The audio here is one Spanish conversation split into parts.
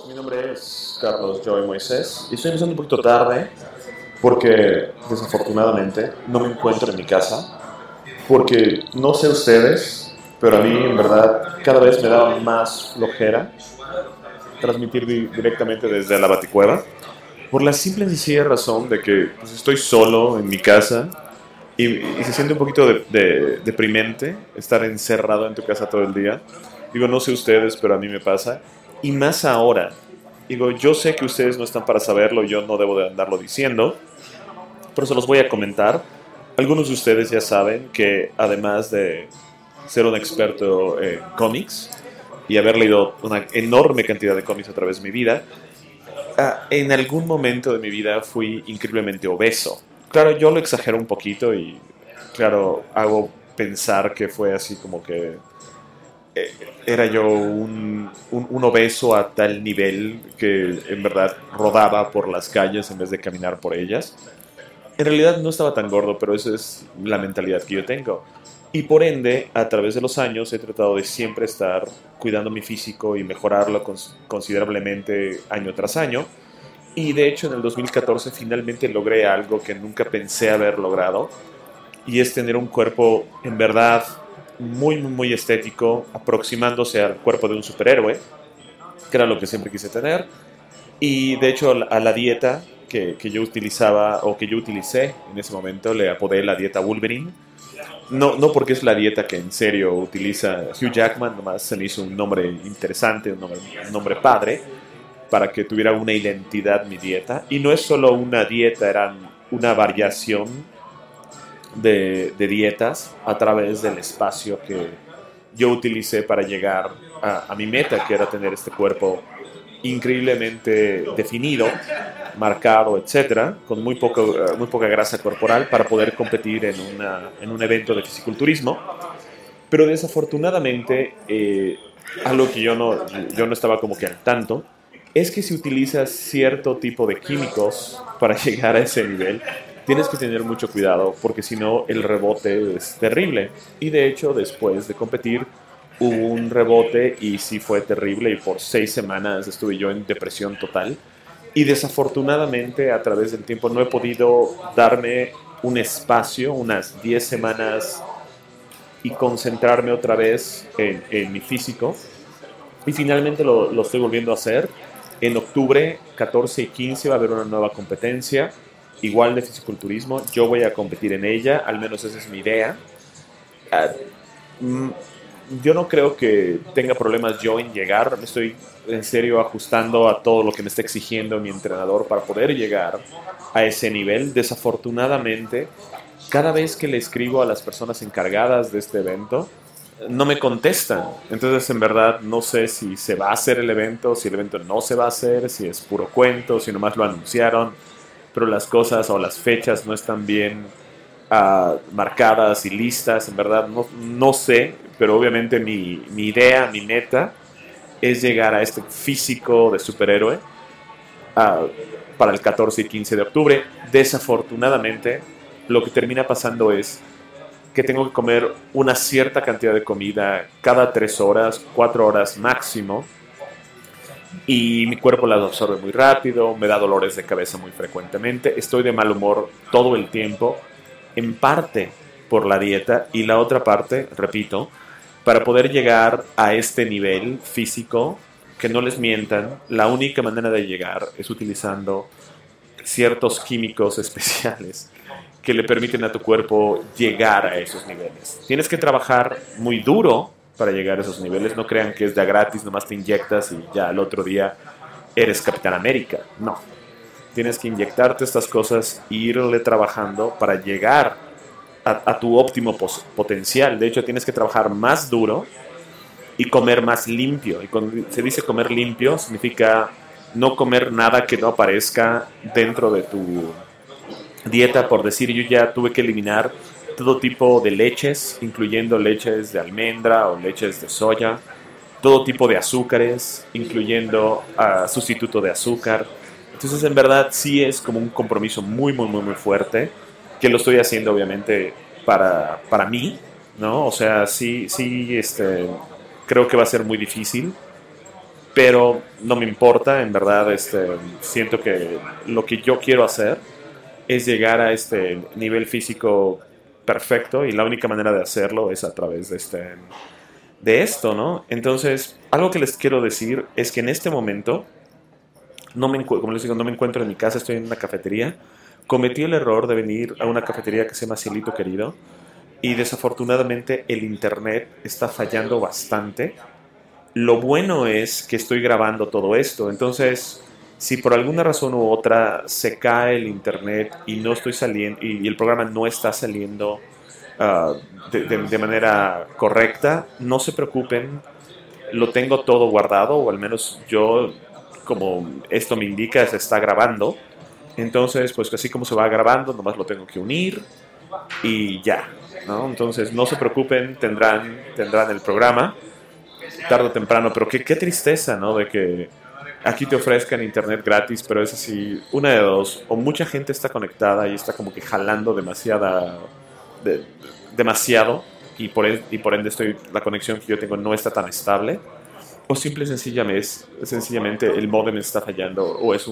Mi nombre es Carlos Joy Moisés y estoy empezando un poquito tarde porque desafortunadamente no me encuentro en mi casa porque no sé ustedes, pero a mí en verdad cada vez me da más flojera transmitir directamente desde la Baticueva por la simple y sencilla razón de que pues, estoy solo en mi casa y se siente un poquito deprimente estar encerrado en tu casa todo el día. Digo, no sé ustedes, pero a mí me pasa. Y más ahora. Digo, yo sé que ustedes no están para saberlo, yo no debo de andarlo diciendo, pero se los voy a comentar. Algunos de ustedes ya saben que además de ser un experto en cómics y haber leído una enorme cantidad de cómics a través de mi vida, en algún momento de mi vida fui increíblemente obeso. Claro, yo lo exagero un poquito y, claro, hago pensar que fue así como que era yo un obeso a tal nivel que en verdad rodaba por las calles en vez de caminar por ellas. En realidad no estaba tan gordo, pero esa es la mentalidad que yo tengo. Y por ende, a través de los años he tratado de siempre estar cuidando mi físico y mejorarlo considerablemente año tras año. Y de hecho en el 2014 finalmente logré algo que nunca pensé haber logrado. Y es tener un cuerpo en verdad muy estético, aproximándose al cuerpo de un superhéroe, que era lo que siempre quise tener. Y de hecho a la dieta que yo utilizaba o que yo utilicé en ese momento le apodé la dieta Wolverine. No porque es la dieta que en serio utiliza Hugh Jackman, nomás se me hizo un nombre interesante, un nombre padre, para que tuviera una identidad mi dieta. Y no es solo una dieta, era una variación de dietas a través del espacio que yo utilicé para llegar a mi meta, que era tener este cuerpo increíblemente definido, marcado, etcétera, con muy poca grasa corporal para poder competir en un evento de fisiculturismo. Pero desafortunadamente, algo que yo no estaba como que al tanto, es que si utilizas cierto tipo de químicos para llegar a ese nivel, tienes que tener mucho cuidado porque si no el rebote es terrible. Y de hecho después de competir hubo un rebote y sí fue terrible y por 6 semanas estuve yo en depresión total. Y desafortunadamente a través del tiempo no he podido darme un espacio, unas 10 semanas y concentrarme otra vez en mi físico. Y finalmente lo estoy volviendo a hacer. En octubre 14 y 15 va a haber una nueva competencia, igual de fisiculturismo. Yo voy a competir en ella, al menos esa es mi idea. Uh, yo no creo que tenga problemas yo en llegar. Me estoy en serio ajustando a todo lo que me está exigiendo mi entrenador para poder llegar a ese nivel. Desafortunadamente, cada vez que le escribo a las personas encargadas de este evento, no me contestan. Entonces, en verdad, no sé si se va a hacer el evento, si el evento no se va a hacer, si es puro cuento, si nomás lo anunciaron, pero las cosas o las fechas no están bien marcadas y listas. En verdad, no sé, pero obviamente mi idea, mi meta es llegar a este físico de superhéroe uh, para el 14 y 15 de octubre. Desafortunadamente, lo que termina pasando es que tengo que comer una cierta cantidad de comida cada 3 horas, 4 horas máximo, y mi cuerpo la absorbe muy rápido, me da dolores de cabeza muy frecuentemente, estoy de mal humor todo el tiempo, en parte por la dieta y la otra parte, repito, para poder llegar a este nivel físico, que no les mientan, la única manera de llegar es utilizando ciertos químicos especiales que le permiten a tu cuerpo llegar a esos niveles. Tienes que trabajar muy duro para llegar a esos niveles. No crean que es de a gratis, nomás te inyectas y ya al otro día eres Capitán América. No. Tienes que inyectarte estas cosas e irle trabajando para llegar a tu óptimo potencial. De hecho, tienes que trabajar más duro y comer más limpio. Y cuando se dice comer limpio, significa no comer nada que no aparezca dentro de tu dieta. Por decir, yo ya tuve que eliminar todo tipo de leches, incluyendo leches de almendra o leches de soya, todo tipo de azúcares, incluyendo sustituto de azúcar. Entonces, en verdad, sí es como un compromiso muy fuerte, que lo estoy haciendo, obviamente, para mí, ¿no? O sea, sí, creo que va a ser muy difícil, pero no me importa, en verdad, siento que lo que yo quiero hacer es llegar a este nivel físico perfecto y la única manera de hacerlo es a través de esto, ¿no? Entonces, algo que les quiero decir es que en este momento, como les digo, no me encuentro en mi casa, estoy en una cafetería. Cometí el error de venir a una cafetería que se llama Cielito Querido y desafortunadamente el internet está fallando bastante. Lo bueno es que estoy grabando todo esto, entonces si por alguna razón u otra se cae el internet y no estoy saliendo y el programa no está saliendo de manera correcta, no se preocupen, lo tengo todo guardado, o al menos yo, como esto me indica, se está grabando. Entonces, pues así como se va grabando, nomás lo tengo que unir y ya, ¿no? Entonces, no se preocupen, tendrán el programa tarde o temprano, pero qué tristeza, ¿no? De que aquí te ofrezcan internet gratis, pero es así, una de dos, o mucha gente está conectada y está como que jalando demasiado, y por ende la conexión que yo tengo no está tan estable, o simple y sencillamente el modem está fallando, o es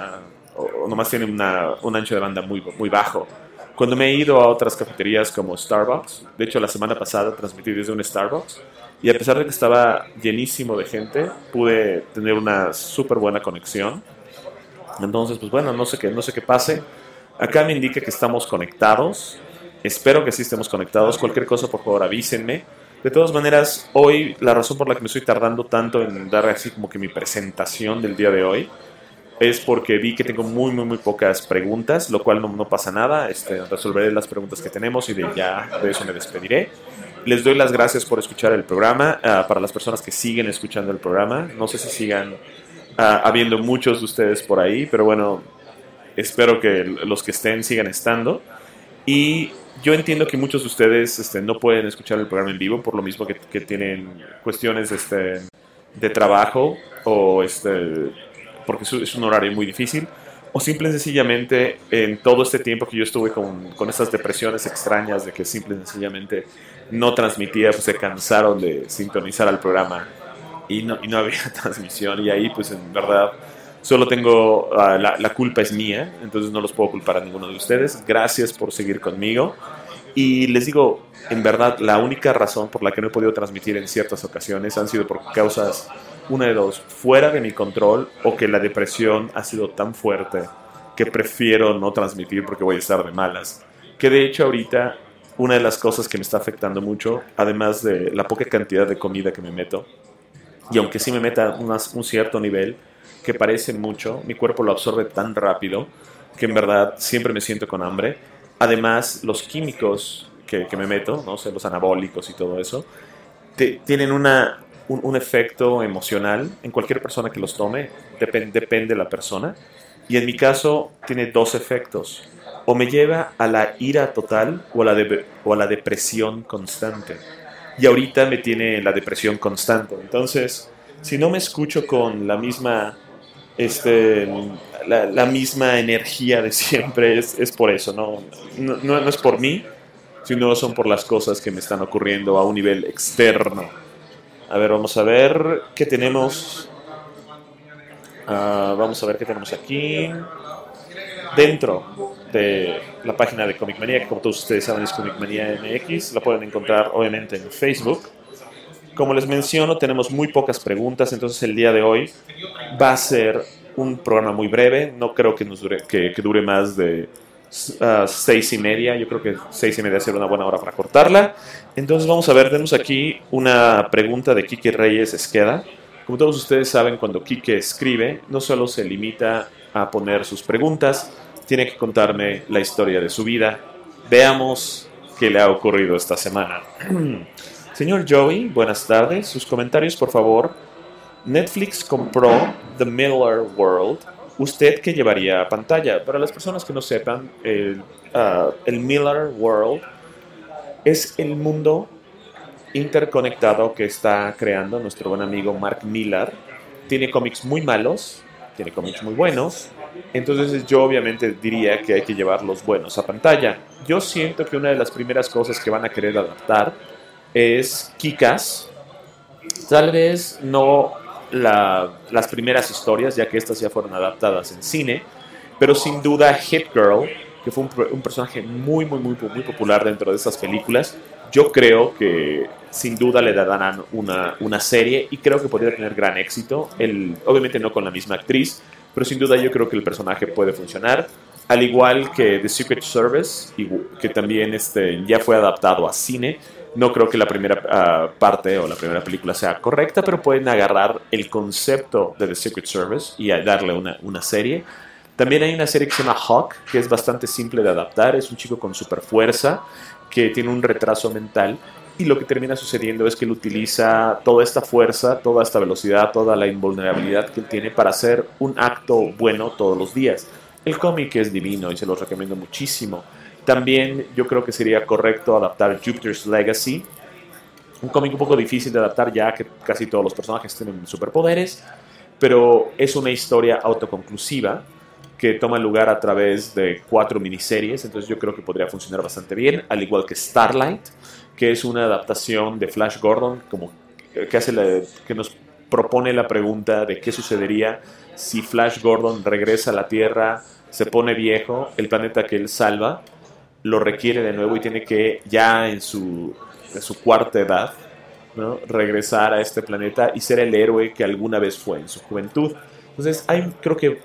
o nomás tiene un ancho de banda muy bajo. Cuando me he ido a otras cafeterías como Starbucks, de hecho la semana pasada transmití desde un Starbucks, y a pesar de que estaba llenísimo de gente, pude tener una súper buena conexión. Entonces, pues bueno, no sé qué pase. Acá me indica que estamos conectados. Espero que sí estemos conectados. Cualquier cosa, por favor, avísenme. De todas maneras, hoy la razón por la que me estoy tardando tanto en dar así como que mi presentación del día de hoy es porque vi que tengo muy pocas preguntas, lo cual no pasa nada. Resolveré las preguntas que tenemos y de eso me despediré. Les doy las gracias por escuchar el programa. Para las personas que siguen escuchando el programa, no sé si sigan habiendo muchos de ustedes por ahí, pero bueno, espero que los que estén sigan estando. Y yo entiendo que muchos de ustedes no pueden escuchar el programa en vivo por lo mismo que tienen cuestiones de trabajo o porque es un horario muy difícil, o simple y sencillamente en todo este tiempo que yo estuve con estas depresiones extrañas de que simple y sencillamente no transmitía, pues se cansaron de sintonizar al programa y no había transmisión, y ahí pues en verdad solo tengo, la culpa es mía, entonces no los puedo culpar a ninguno de ustedes. Gracias por seguir conmigo. Y les digo, en verdad, la única razón por la que no he podido transmitir en ciertas ocasiones han sido por causas, una de dos, fuera de mi control, o que la depresión ha sido tan fuerte que prefiero no transmitir porque voy a estar de malas. Que de hecho ahorita, una de las cosas que me está afectando mucho, además de la poca cantidad de comida que me meto, y aunque sí me meta un cierto nivel, que parece mucho, mi cuerpo lo absorbe tan rápido que en verdad siempre me siento con hambre. Además, los químicos que me meto, no sé, los anabólicos y todo eso, tienen un efecto emocional en cualquier persona que los tome, depende de la persona. Y en mi caso tiene dos efectos: o me lleva a la ira total o a la depresión constante. Y ahorita me tiene la depresión constante. Entonces, si no me escucho con la misma este, la misma energía de siempre, es por eso, no es por mí, sino son por las cosas que me están ocurriendo a un nivel externo. A ver, vamos a ver qué tenemos. Vamos a ver qué tenemos aquí. Dentro de la página de Comic Manía, que como todos ustedes saben es Comic Manía MX, la pueden encontrar obviamente en Facebook. Como les menciono, tenemos muy pocas preguntas, entonces el día de hoy va a ser un programa muy breve. No creo que dure más de 6:30. Yo creo que 6:30 será una buena hora para cortarla. Entonces vamos a ver, tenemos aquí una pregunta de Quique Reyes Esqueda. Como todos ustedes saben, cuando Quique escribe, no solo se limita a poner sus preguntas, tiene que contarme la historia de su vida. Veamos qué le ha ocurrido esta semana. Señor Joey, buenas tardes. Sus comentarios, por favor. Netflix compró The Miller World. ¿Usted qué llevaría a pantalla? Para las personas que no sepan, el Miller World es el mundo interconectado que está creando nuestro buen amigo Mark Millar. Tiene cómics muy malos, tiene cómics muy buenos. Entonces yo obviamente diría que hay que llevar los buenos a pantalla. Yo siento que una de las primeras cosas que van a querer adaptar es Kick-Ass. Tal vez no las primeras historias, ya que estas ya fueron adaptadas en cine, pero sin duda Hit Girl, que fue un personaje muy popular dentro de estas películas, yo creo que sin duda le darán una serie y creo que podría tener gran éxito. Obviamente no con la misma actriz, pero sin duda yo creo que el personaje puede funcionar. Al igual que The Secret Service, que también ya fue adaptado a cine. No creo que la primera parte o la primera película sea correcta, pero pueden agarrar el concepto de The Secret Service y darle una serie. También hay una serie que se llama Hawk, que es bastante simple de adaptar. Es un chico con super fuerza que tiene un retraso mental y lo que termina sucediendo es que él utiliza toda esta fuerza, toda esta velocidad, toda la invulnerabilidad que él tiene para hacer un acto bueno todos los días. El cómic es divino y se los recomiendo muchísimo. También yo creo que sería correcto adaptar Jupiter's Legacy, un cómic un poco difícil de adaptar ya que casi todos los personajes tienen superpoderes, pero es una historia autoconclusiva que toma lugar a través de 4 miniseries, entonces yo creo que podría funcionar bastante bien, al igual que Starlight, que es una adaptación de Flash Gordon, que nos propone la pregunta de qué sucedería si Flash Gordon regresa a la Tierra, se pone viejo, el planeta que él salva lo requiere de nuevo y tiene que, ya en su cuarta edad, ¿no?, regresar a este planeta y ser el héroe que alguna vez fue en su juventud. Entonces hay, creo que,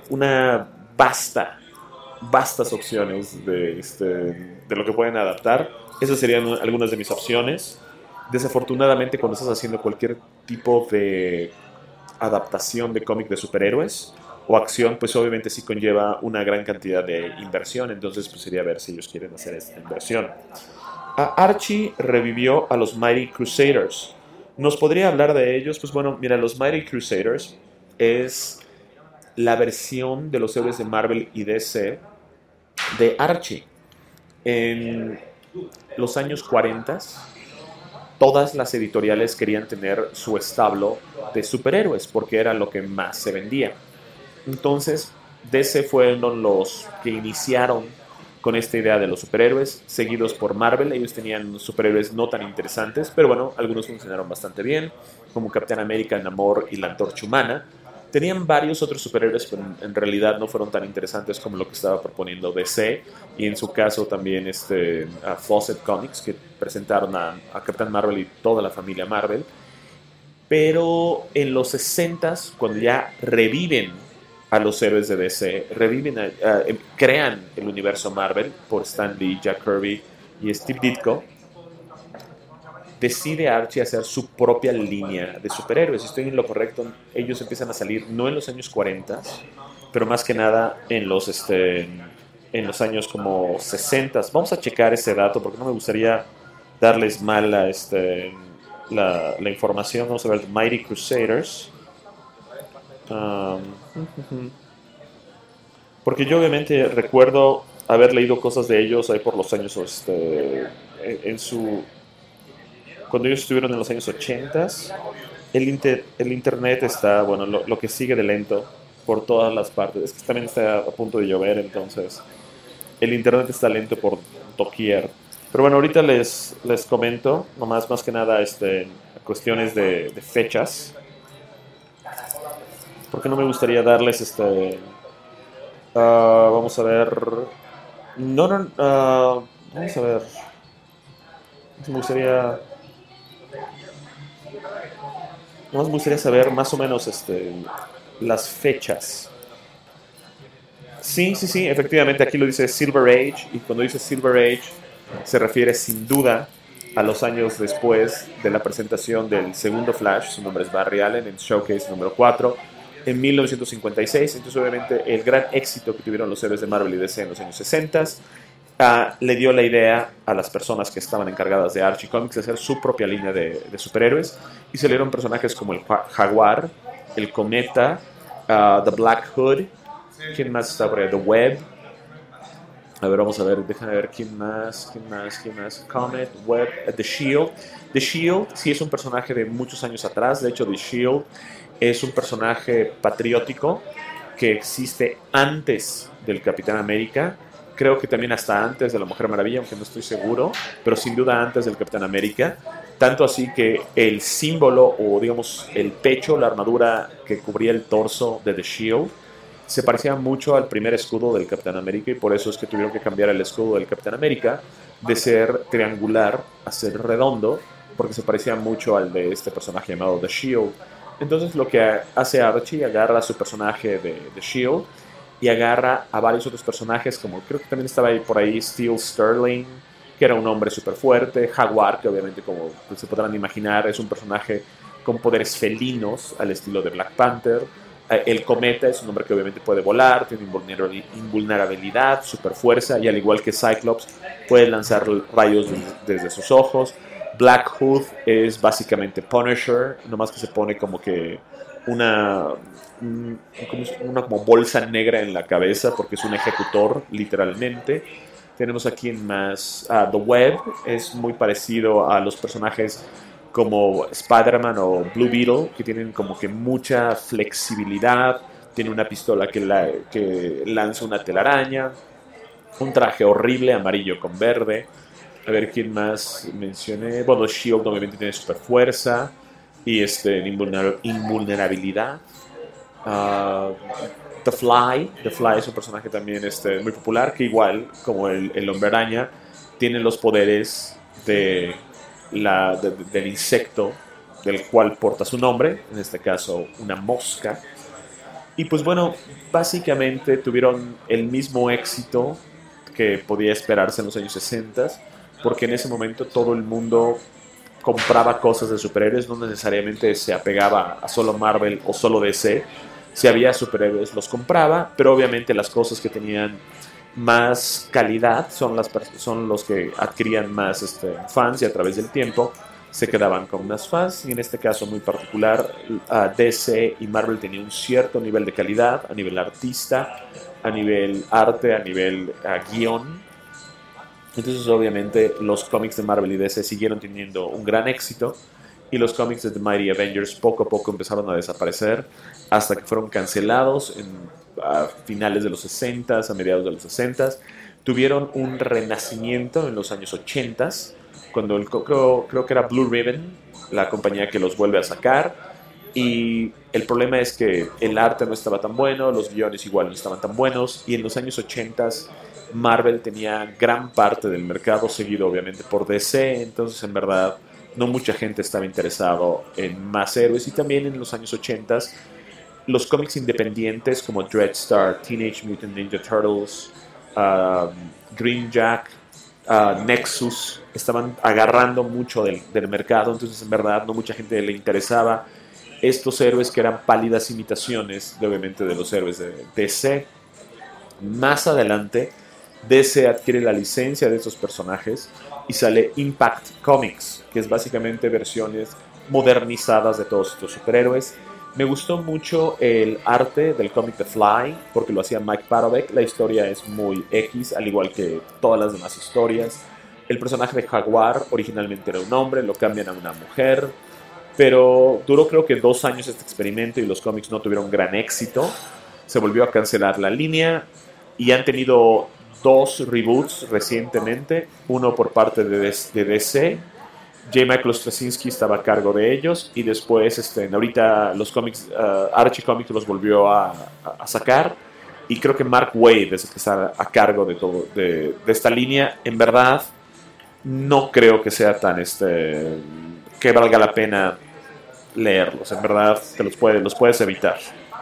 vastas opciones de lo que pueden adaptar. Esas serían algunas de mis opciones. Desafortunadamente, cuando estás haciendo cualquier tipo de adaptación de cómic de superhéroes o acción, pues obviamente sí conlleva una gran cantidad de inversión, entonces pues sería ver si ellos quieren hacer esta inversión. Archie revivió a los Mighty Crusaders. ¿Nos podría hablar de ellos? Pues bueno, mira, los Mighty Crusaders es la versión de los héroes de Marvel y DC de Archie. En los años 40, todas las editoriales querían tener su establo de superhéroes porque era lo que más se vendía. Entonces, DC fueron los que iniciaron con esta idea de los superhéroes, seguidos por Marvel. Ellos tenían superhéroes no tan interesantes, pero bueno, algunos funcionaron bastante bien, como Capitán América, Namor y la Antorcha Humana. Tenían varios otros superhéroes, pero en realidad no fueron tan interesantes como lo que estaba proponiendo DC, y en su caso también a Fawcett Comics, que presentaron a Capitán Marvel y toda la familia Marvel. Pero en los 60s, cuando ya reviven a los héroes de DC, crean el universo Marvel por Stan Lee, Jack Kirby y Steve Ditko, decide Archie hacer su propia línea de superhéroes. Si estoy en lo correcto, ellos empiezan a salir no en los años 40, pero más que nada en los años como 60. Vamos a checar ese dato porque no me gustaría darles mal la información. Vamos a ver, Mighty Crusaders. Porque yo obviamente recuerdo haber leído cosas de ellos ahí por los años cuando ellos estuvieron en los años 80. El internet está, bueno, lo que sigue de lento por todas las partes. Es que también está a punto de llover, entonces el internet está lento por doquier. Pero bueno, ahorita les comento, más que nada, cuestiones de fechas. Porque no me gustaría darles vamos a ver. Vamos a ver. Me gustaría saber más o menos las fechas. Sí, efectivamente aquí lo dice Silver Age, y cuando dice Silver Age se refiere sin duda a los años después de la presentación del segundo Flash. Su nombre es Barry Allen en Showcase número 4 en 1956. Entonces obviamente el gran éxito que tuvieron los héroes de Marvel y DC en los años 60 le dio la idea a las personas que estaban encargadas de Archie Comics de hacer su propia línea de superhéroes, y salieron personajes como el Jaguar, el Cometa, The Black Hood. ¿Quién más está por ahí? The Web. A ver, vamos a ver, déjame ver quién más. Comet, Web, The Shield. The Shield sí es un personaje de muchos años atrás. De hecho, The Shield es un personaje patriótico que existe antes del Capitán América. Creo que también hasta antes de la Mujer Maravilla, aunque no estoy seguro, pero sin duda antes del Capitán América. tanto así que el símbolo o digamos el pecho, la armadura que cubría el torso de The Shield se parecía mucho al primer escudo del Capitán América y por eso es que tuvieron que cambiar el escudo del Capitán América de ser triangular a ser redondo, porque se parecía mucho al de este personaje llamado The Shield. Entonces lo que hace Archie, agarra a su personaje de The Shield y agarra a varios otros personajes, como creo que también estaba ahí por ahí Steel Sterling, que era un hombre súper fuerte, Jaguar, que obviamente como se podrán imaginar es un personaje con poderes felinos al estilo de Black Panther. El Cometa es un hombre que obviamente puede volar, tiene invulnerabilidad, super fuerza y al igual que Cyclops puede lanzar rayos desde sus ojos. Black Hood es básicamente Punisher, nomás que se pone como que una, una como bolsa negra en la cabeza porque es un ejecutor literalmente. Tenemos aquí en más The Web, es muy parecido a los personajes como Spider-Man o Blue Beetle, que tienen como que mucha flexibilidad, tiene una pistola que lanza una telaraña, un traje horrible amarillo con verde. A ver quién más mencioné. Bueno, Shield obviamente tiene super fuerza y invulnerabilidad. Uh, The Fly es un personaje también muy popular que igual como el Hombre Araña tiene los poderes del insecto del cual porta su nombre, en este caso una mosca. Y pues bueno, básicamente tuvieron el mismo éxito que podía esperarse en los años 60, porque en ese momento todo el mundo compraba cosas de superhéroes, no necesariamente se apegaba a solo Marvel o solo DC. Si había superhéroes los compraba, pero obviamente las cosas que tenían más calidad son los que adquirían más fans y a través del tiempo se quedaban con más fans. Y en este caso muy particular, DC y Marvel tenían un cierto nivel de calidad a nivel artista, a nivel arte, a nivel guión. Entonces obviamente los cómics de Marvel y DC siguieron teniendo un gran éxito y los cómics de The Mighty Avengers poco a poco empezaron a desaparecer hasta que fueron cancelados a finales de los 60, a mediados de los 60. Tuvieron un renacimiento en los años 80, cuando creo que era Blue Ribbon, la compañía que los vuelve a sacar. Y el problema es que el arte no estaba tan bueno, los guiones igual no estaban tan buenos, y en los años 80 Marvel tenía gran parte del mercado, seguido obviamente por DC, entonces en verdad no mucha gente estaba interesado en más héroes. Y también en los años 80 los cómics independientes como Dreadstar, Teenage Mutant Ninja Turtles, Green Jack, Nexus estaban agarrando mucho del mercado, entonces en verdad no mucha gente le interesaba estos héroes que eran pálidas imitaciones obviamente de los héroes de DC. Más adelante DC adquiere la licencia de estos personajes y sale Impact Comics, que es básicamente versiones modernizadas de todos estos superhéroes. Me gustó mucho el arte del cómic The Fly, porque lo hacía Mike Parovek. La historia es muy X, al igual que todas las demás historias. El personaje de Jaguar originalmente era un hombre, lo cambian a una mujer, pero duró creo que 2 años este experimento y los cómics no tuvieron gran éxito. Se volvió a cancelar la línea y han tenido 2 reboots recientemente, uno por parte de DC. J. Michael Straczynski estaba a cargo de ellos y después ahorita los cómics, Archie Comics los volvió a sacar y creo que Mark Waid es el que está a cargo de todo de esta línea. En verdad no creo que sea tan que valga la pena leerlos, en verdad te los puedes evitar.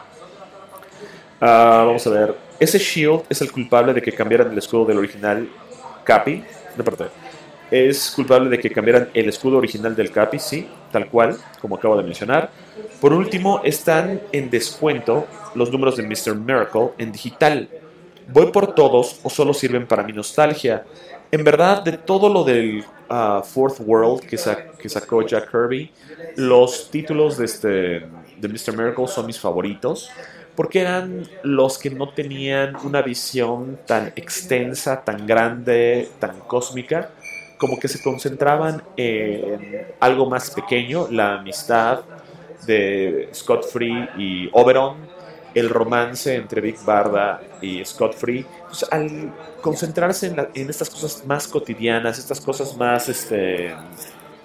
Vamos a ver, ese Shield es el culpable de que cambiaran el escudo del original Capi, de parte es culpable de que cambiaran el escudo original del Capi, sí, tal cual, como acabo de mencionar. Por último, están en descuento los números de Mr. Miracle en digital. ¿Voy por todos o solo sirven para mi nostalgia? En verdad, de todo lo del Fourth World que sacó Jack Kirby, los títulos de Mr. Miracle son mis favoritos, porque eran los que no tenían una visión tan extensa, tan grande, tan cósmica, como que se concentraban en algo más pequeñño, la amistad de Scott Free y Oberon, el romance entre Big Barda y Scott Free. Pues, al concentrarse en estas cosas más cotidianas, estas cosas más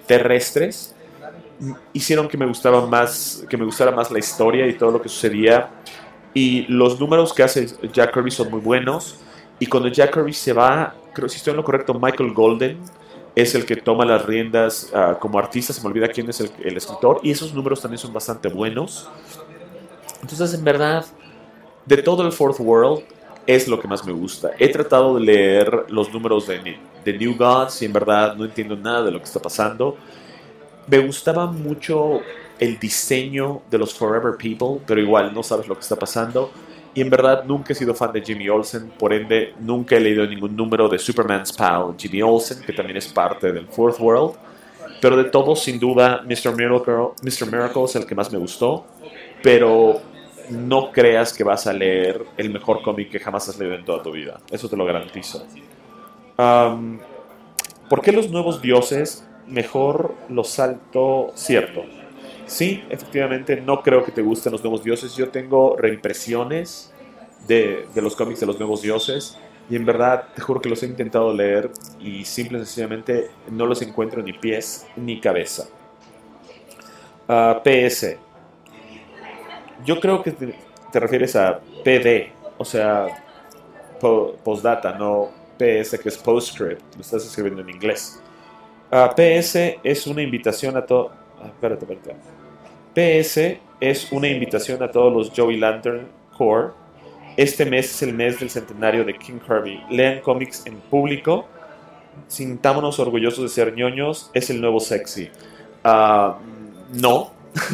terrestres hicieron que me gustara más la historia y todo lo que sucedía. Y los números que hace Jack Kirby son muy buenos. Y cuando Jack Kirby se va, creo si estoy en lo correcto, Michael Golden es el que toma las riendas como artista. Se me olvida quién es el escritor. Y esos números también son bastante buenos. Entonces, en verdad, de todo el Fourth World es lo que más me gusta. He tratado de leer los números de New Gods y en verdad no entiendo nada de lo que está pasando. Me gustaba mucho el diseño de los Forever People, pero igual no sabes lo que está pasando. Y en verdad nunca he sido fan de Jimmy Olsen, por ende nunca he leído ningún número de Superman's pal Jimmy Olsen, que también es parte del Fourth World. Pero de todos, sin duda, Mr. Miracle es el que más me gustó. Pero no creas que vas a leer el mejor cómic que jamás has leído en toda tu vida. Eso te lo garantizo. Um, ¿Por qué los nuevos dioses? Mejor los salto, cierto. Sí, efectivamente, no creo que te gusten los nuevos dioses. Yo tengo reimpresiones de los cómics de los nuevos dioses y en verdad te juro que los he intentado leer y simple y sencillamente no los encuentro ni pies ni cabeza. PS. Yo creo que te refieres a PD, o sea, postdata, no PS que es postscript. Lo estás escribiendo en inglés. PS es una invitación a todo. Espérate. PS es una invitación a todos los Joey Lantern Corps. Este mes es el mes del centenario de King Kirby. Lean cómics en público. Sintámonos orgullosos de ser ñoños. Es el nuevo sexy. No.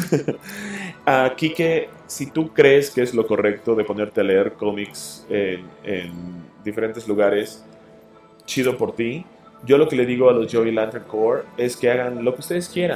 Kike, si tú crees que es lo correcto de ponerte a leer cómics en diferentes lugares, chido por ti. Yo lo que le digo a los Joey Lantern Corps es que hagan lo que ustedes quieran.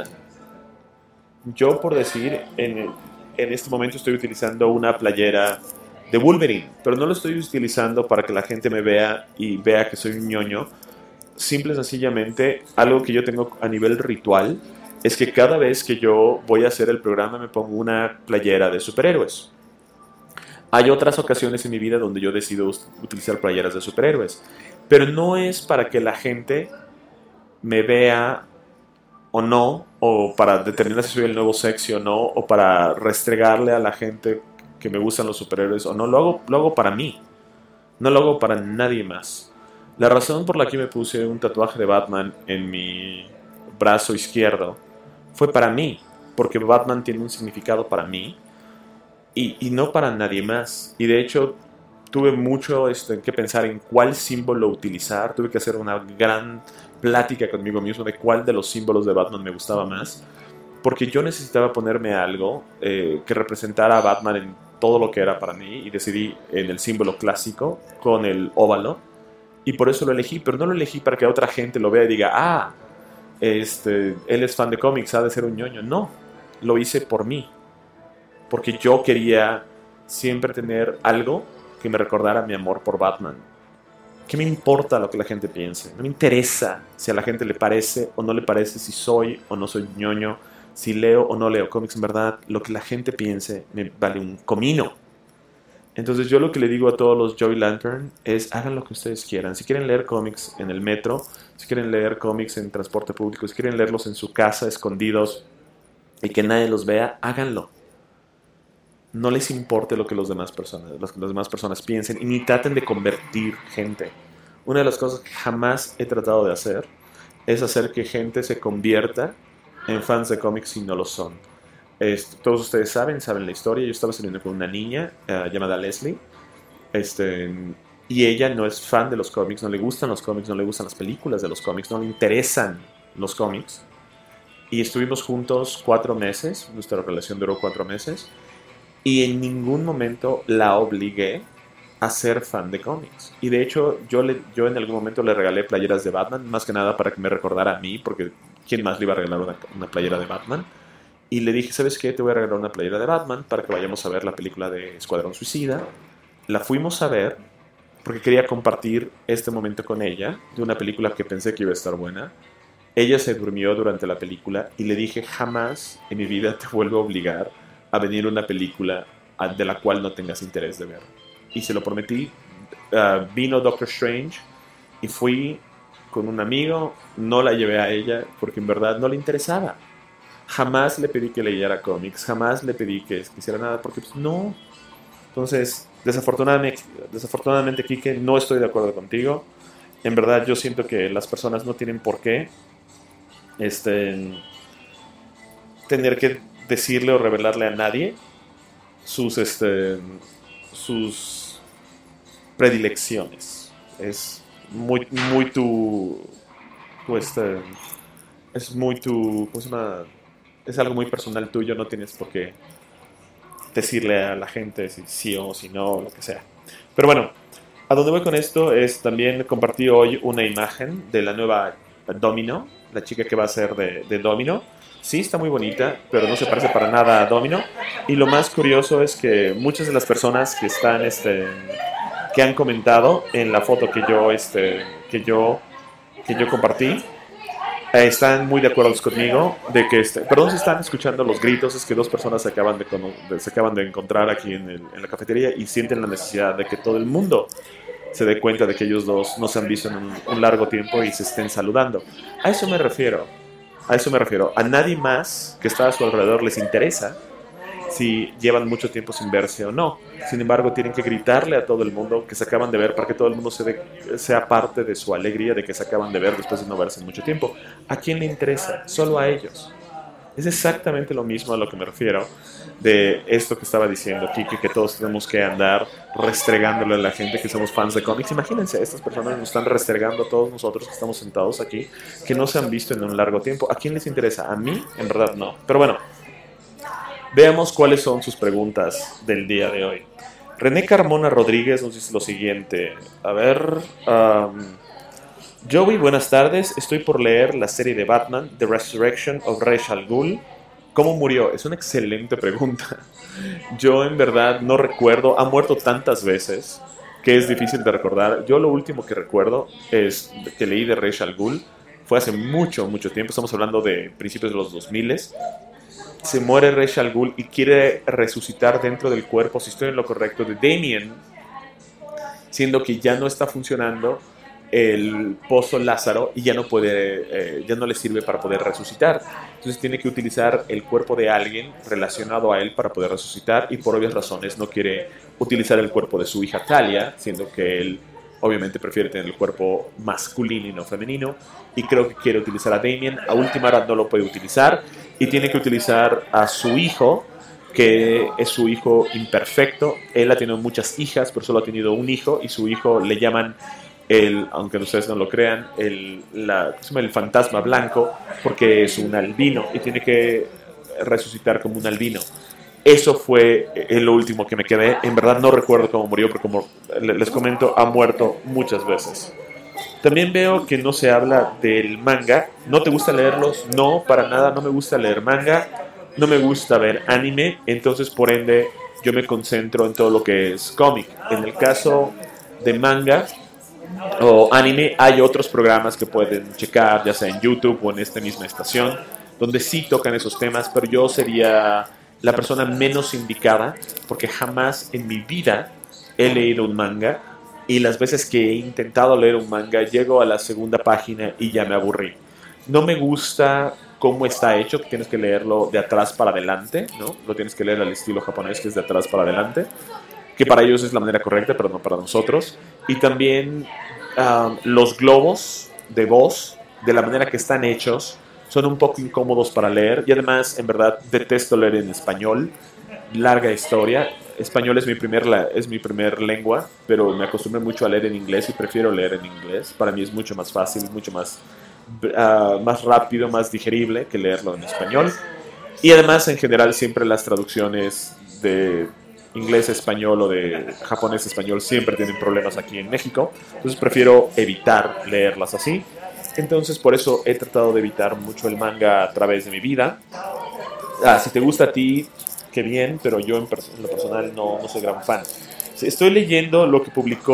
Yo, por decir, en este momento estoy utilizando una playera de Wolverine, pero no lo estoy utilizando para que la gente me vea y vea que soy un ñoño. Simple y sencillamente, algo que yo tengo a nivel ritual es que cada vez que yo voy a hacer el programa me pongo una playera de superhéroes. Hay otras ocasiones en mi vida donde yo decido utilizar playeras de superhéroes, pero no es para que la gente me vea o no, o para determinar si soy el nuevo sexy o no, o para restregarle a la gente que me gustan los superhéroes o no. Lo hago para mí, no lo hago para nadie más. La razón por la que me puse un tatuaje de Batman en mi brazo izquierdo fue para mí, porque Batman tiene un significado para mí y no para nadie más. Y de hecho tuve mucho que pensar en cuál símbolo utilizar. Tuve que hacer una gran plática conmigo mismo de cuál de los símbolos de Batman me gustaba más, porque yo necesitaba ponerme algo que representara a Batman en todo lo que era para mí, y decidí en el símbolo clásico con el óvalo, y por eso lo elegí. Pero no lo elegí para que otra gente lo vea y diga, él es fan de cómics, ha de ser un ñoño. No, lo hice por mí, porque yo quería siempre tener algo que me recordara mi amor por Batman. ¿Qué me importa lo que la gente piense? No me interesa si a la gente le parece o no le parece, si soy o no soy ñoño, si leo o no leo cómics. En verdad, lo que la gente piense me vale un comino. Entonces yo lo que le digo a todos los Joey Lantern es: hagan lo que ustedes quieran. Si quieren leer cómics en el metro, si quieren leer cómics en transporte público, si quieren leerlos en su casa, escondidos, y que nadie los vea, háganlo. No les importe lo que las demás personas piensen, y ni traten de convertir gente. Una de las cosas que jamás he tratado de hacer es hacer que gente se convierta en fans de cómics si no lo son. Todos ustedes saben la historia. Yo estaba saliendo con una niña llamada Leslie, y ella no es fan de los cómics, no le gustan los cómics, no le gustan las películas de los cómics, no le interesan los cómics. Y estuvimos juntos 4 meses, nuestra relación duró 4 meses. Y en ningún momento la obligué a ser fan de cómics. Y de hecho, yo en algún momento le regalé playeras de Batman, más que nada para que me recordara a mí, porque ¿quién más le iba a regalar una playera de Batman? Y le dije, ¿sabes qué? Te voy a regalar una playera de Batman para que vayamos a ver la película de Escuadrón Suicida. La fuimos a ver porque quería compartir este momento con ella, de una película que pensé que iba a estar buena. Ella se durmió durante la película y le dije, jamás en mi vida te vuelvo a obligar a venir a una película de la cual no tengas interés de ver. Y se lo prometí. Vino Doctor Strange y fui con un amigo, no la llevé a ella porque en verdad no le interesaba. Jamás le pedí que leyera cómics, jamás le pedí que hiciera nada, porque pues, no. Entonces, desafortunadamente, Kike, no estoy de acuerdo contigo. En verdad, yo siento que las personas no tienen por qué este, tener que decirle o revelarle a nadie sus predilecciones. Es muy es muy tu, ¿cómo se llama? Es algo muy personal tuyo, no tienes por qué decirle a la gente si sí o si no, lo que sea. Pero bueno, a donde voy con esto es también compartí hoy una imagen de la nueva Domino, la chica que va a ser de Domino. Sí, está muy bonita, pero no se parece para nada a Domino. Y lo más curioso es que muchas de las personas que están, que han comentado en la foto que yo compartí, están muy de acuerdo conmigo de que, perdón si están escuchando los gritos, es que dos personas se acaban de encontrar aquí en la cafetería y sienten la necesidad de que todo el mundo se dé cuenta de que ellos dos no se han visto en un largo tiempo y se estén saludando. A eso me refiero. A eso me refiero. A nadie más que está a su alrededor les interesa si llevan mucho tiempo sin verse o no. Sin embargo, tienen que gritarle a todo el mundo que se acaban de ver para que todo el mundo sea parte de su alegría de que se acaban de ver después de no verse en mucho tiempo. ¿A quién le interesa? Solo a ellos. Es exactamente lo mismo a lo que me refiero de esto que estaba diciendo Kike, que todos tenemos que andar restregándole a la gente que somos fans de cómics. Imagínense, estas personas nos están restregando a todos nosotros que estamos sentados aquí, que no se han visto en un largo tiempo. ¿A quién les interesa? A mí, en verdad, no. Pero bueno, veamos cuáles son sus preguntas del día de hoy. René Carmona Rodríguez nos dice lo siguiente. A ver... Joey, buenas tardes. Estoy por leer la serie de Batman, The Resurrection of Ra's al Ghul. ¿Cómo murió? Es una excelente pregunta. Yo en verdad no recuerdo. Ha muerto tantas veces que es difícil de recordar. Yo lo último que recuerdo es que leí de Ra's al Ghul. Fue hace mucho tiempo. Estamos hablando de principios de los 2000. Se muere Ra's al Ghul y quiere resucitar dentro del cuerpo, si estoy en lo correcto, de Damien, siendo que ya no está funcionando el pozo Lázaro y ya no le sirve para poder resucitar. Entonces tiene que utilizar el cuerpo de alguien relacionado a él para poder resucitar, y por obvias razones no quiere utilizar el cuerpo de su hija Talia, siendo que él obviamente prefiere tener el cuerpo masculino y no femenino, y creo que quiere utilizar a Damien. A última hora no lo puede utilizar y tiene que utilizar a su hijo, que es su hijo imperfecto. Él ha tenido muchas hijas, pero solo ha tenido un hijo, y su hijo le llaman aunque ustedes no lo crean, el fantasma blanco, porque es un albino y tiene que resucitar como un albino. Eso fue lo último que me quedé. En verdad no recuerdo cómo murió, pero como les comento, ha muerto muchas veces. También veo que no se habla del manga. ¿No te gusta leerlos? No, para nada, no me gusta leer manga. No me gusta ver anime, entonces por ende yo me concentro en todo lo que es cómic. En el caso de manga o anime, hay otros programas que pueden checar, ya sea en YouTube o en esta misma estación, donde sí tocan esos temas, pero yo sería la persona menos indicada, porque jamás en mi vida he leído un manga, y las veces que he intentado leer un manga, llego a la segunda página y ya me aburrí. No me gusta cómo está hecho, que tienes que leerlo de atrás para adelante, ¿no? Lo tienes que leer al estilo japonés, que es de atrás para adelante, que para ellos es la manera correcta, pero no para nosotros. Y también los globos de voz, de la manera que están hechos, son un poco incómodos para leer, y además, en verdad, detesto leer en español. Larga historia. Español es mi primer lengua, pero me acostumbré mucho a leer en inglés y prefiero leer en inglés. Para mí es mucho más fácil, mucho más rápido, más digerible que leerlo en español. Y además, en general, siempre las traducciones de inglés a español o de japonés a español siempre tienen problemas aquí en México. Entonces prefiero evitar leerlas así. Entonces por eso he tratado de evitar mucho el manga a través de mi vida. Si te gusta a ti, qué bien, pero yo en lo personal no soy gran fan. Estoy leyendo lo que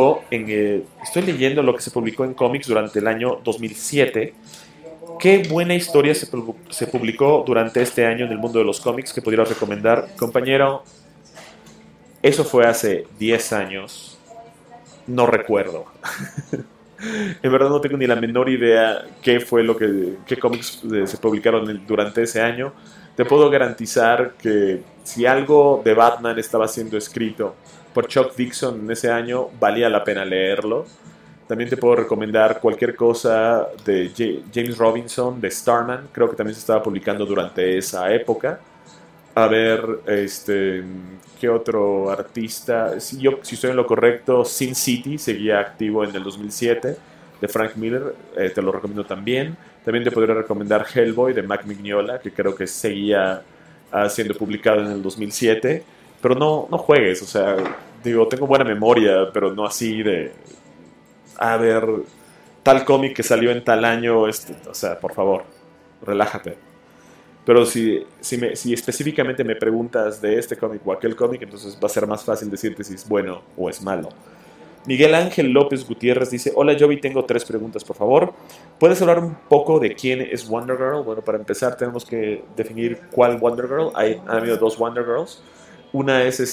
se publicó en cómics durante el año 2007. Qué buena historia se publicó durante este año en el mundo de los cómics que pudieras recomendar, compañero. Eso fue hace 10 años. No recuerdo. En verdad no tengo ni la menor idea qué fue qué cómics se publicaron durante ese año. Te puedo garantizar que si algo de Batman estaba siendo escrito por Chuck Dixon en ese año, valía la pena leerlo. También te puedo recomendar cualquier cosa de James Robinson, de Starman. Creo que también se estaba publicando durante esa época. A ver, ¿qué otro artista? Si estoy en lo correcto, Sin City seguía activo en el 2007, de Frank Miller, te lo recomiendo también. También te podría recomendar Hellboy, de Mac Mignola, que creo que seguía siendo publicado en el 2007. Pero no juegues, o sea, digo, tengo buena memoria, pero no así de, a ver, tal cómic que salió en tal año, o sea, por favor, relájate. Pero si específicamente me preguntas de este cómic o aquel cómic, entonces va a ser más fácil decirte si es bueno o es malo. Miguel Ángel López Gutiérrez dice: Hola Jovi, tengo 3 preguntas, por favor. ¿Puedes hablar un poco de quién es Wonder Girl? Bueno, para empezar tenemos que definir cuál Wonder Girl. Han habido 2 Wonder Girls. Una es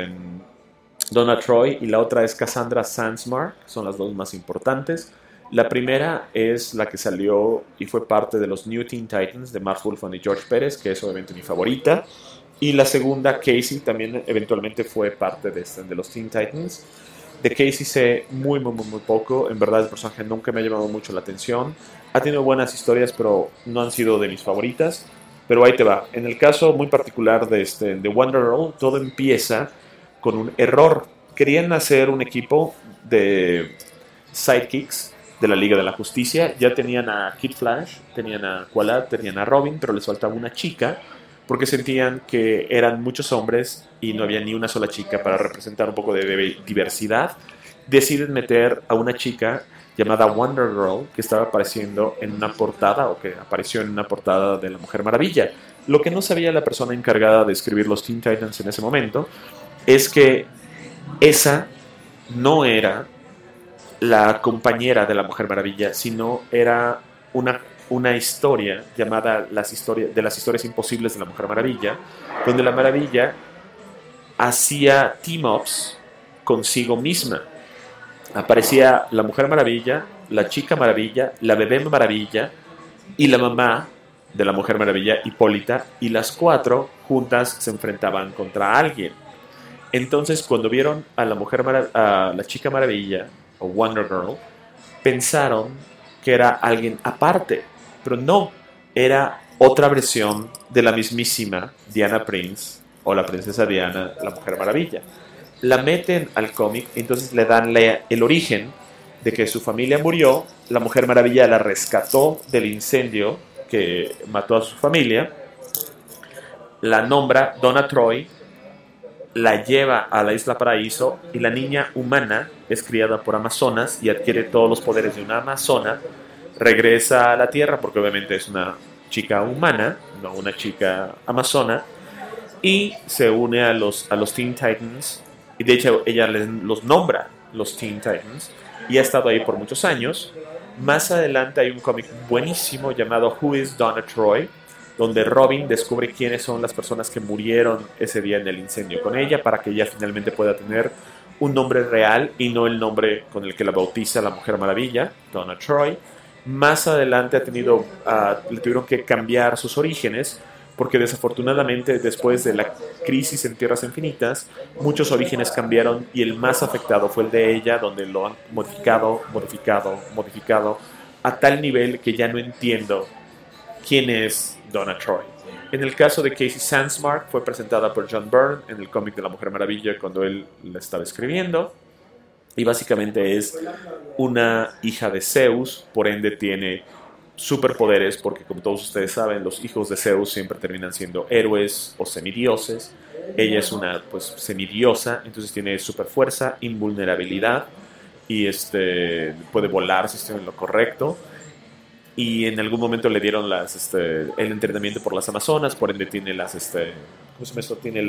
Donna Troy y la otra es Cassandra Sandsmark. Son las 2 más importantes. La primera es la que salió y fue parte de los New Teen Titans de Marv Wolfman y George Pérez, que es obviamente mi favorita. Y la segunda, Casey, también eventualmente fue parte de los Teen Titans. De Casey sé muy poco. En verdad el personaje nunca me ha llamado mucho la atención. Ha tenido buenas historias, pero no han sido de mis favoritas. Pero ahí te va. En el caso muy particular de Wonder Girl, todo empieza con un error. Querían hacer un equipo de sidekicks de la Liga de la Justicia. Ya tenían a Kid Flash, tenían a Aqualad, tenían a Robin, pero les faltaba una chica porque sentían que eran muchos hombres y no había ni una sola chica para representar un poco de diversidad. Deciden meter a una chica llamada Wonder Girl, que estaba apareciendo en una portada, o que apareció en una portada de la Mujer Maravilla. Lo que no sabía la persona encargada de escribir los Teen Titans en ese momento es que esa no era la compañera de la Mujer Maravilla, sino era una historia llamada las historias imposibles de la Mujer Maravilla, donde la Maravilla hacía team-ups consigo misma. Aparecía la Mujer Maravilla, la Chica Maravilla, la Bebé Maravilla y la mamá de la Mujer Maravilla, Hipólita, y las 4 juntas se enfrentaban contra alguien. Entonces, cuando vieron a a la Chica Maravilla o Wonder Girl, pensaron que era alguien aparte, pero no, era otra versión de la mismísima Diana Prince o la princesa Diana, la Mujer Maravilla. La meten al cómic, entonces le dan el origen de que su familia murió, la Mujer Maravilla la rescató del incendio que mató a su familia, la nombra Donna Troy, la lleva a la Isla Paraíso y la niña humana es criada por amazonas y adquiere todos los poderes de una amazona, regresa a la Tierra porque obviamente es una chica humana, no una chica amazona, y se une a los Teen Titans, y de hecho ella los nombra los Teen Titans, y ha estado ahí por muchos años. Más adelante hay un cómic buenísimo llamado Who is Donna Troy, donde Robin descubre quiénes son las personas que murieron ese día en el incendio con ella, para que ella finalmente pueda tener un nombre real y no el nombre con el que la bautiza la Mujer Maravilla, Donna Troy. Más adelante le tuvieron que cambiar sus orígenes, porque desafortunadamente después de la crisis en Tierras Infinitas, muchos orígenes cambiaron y el más afectado fue el de ella, donde lo han modificado, a tal nivel que ya no entiendo quién es Donna Troy. En el caso de Casey Sandsmark, fue presentada por John Byrne en el cómic de la Mujer Maravilla cuando él la estaba escribiendo. Y básicamente es una hija de Zeus, por ende tiene superpoderes, porque como todos ustedes saben, los hijos de Zeus siempre terminan siendo héroes o semidioses. Ella es una semidiosa, entonces tiene superfuerza, invulnerabilidad y puede volar si estoy en lo correcto. Y en algún momento le dieron el entrenamiento por las Amazonas, por ende tiene ¿cómo se llama esto? Tiene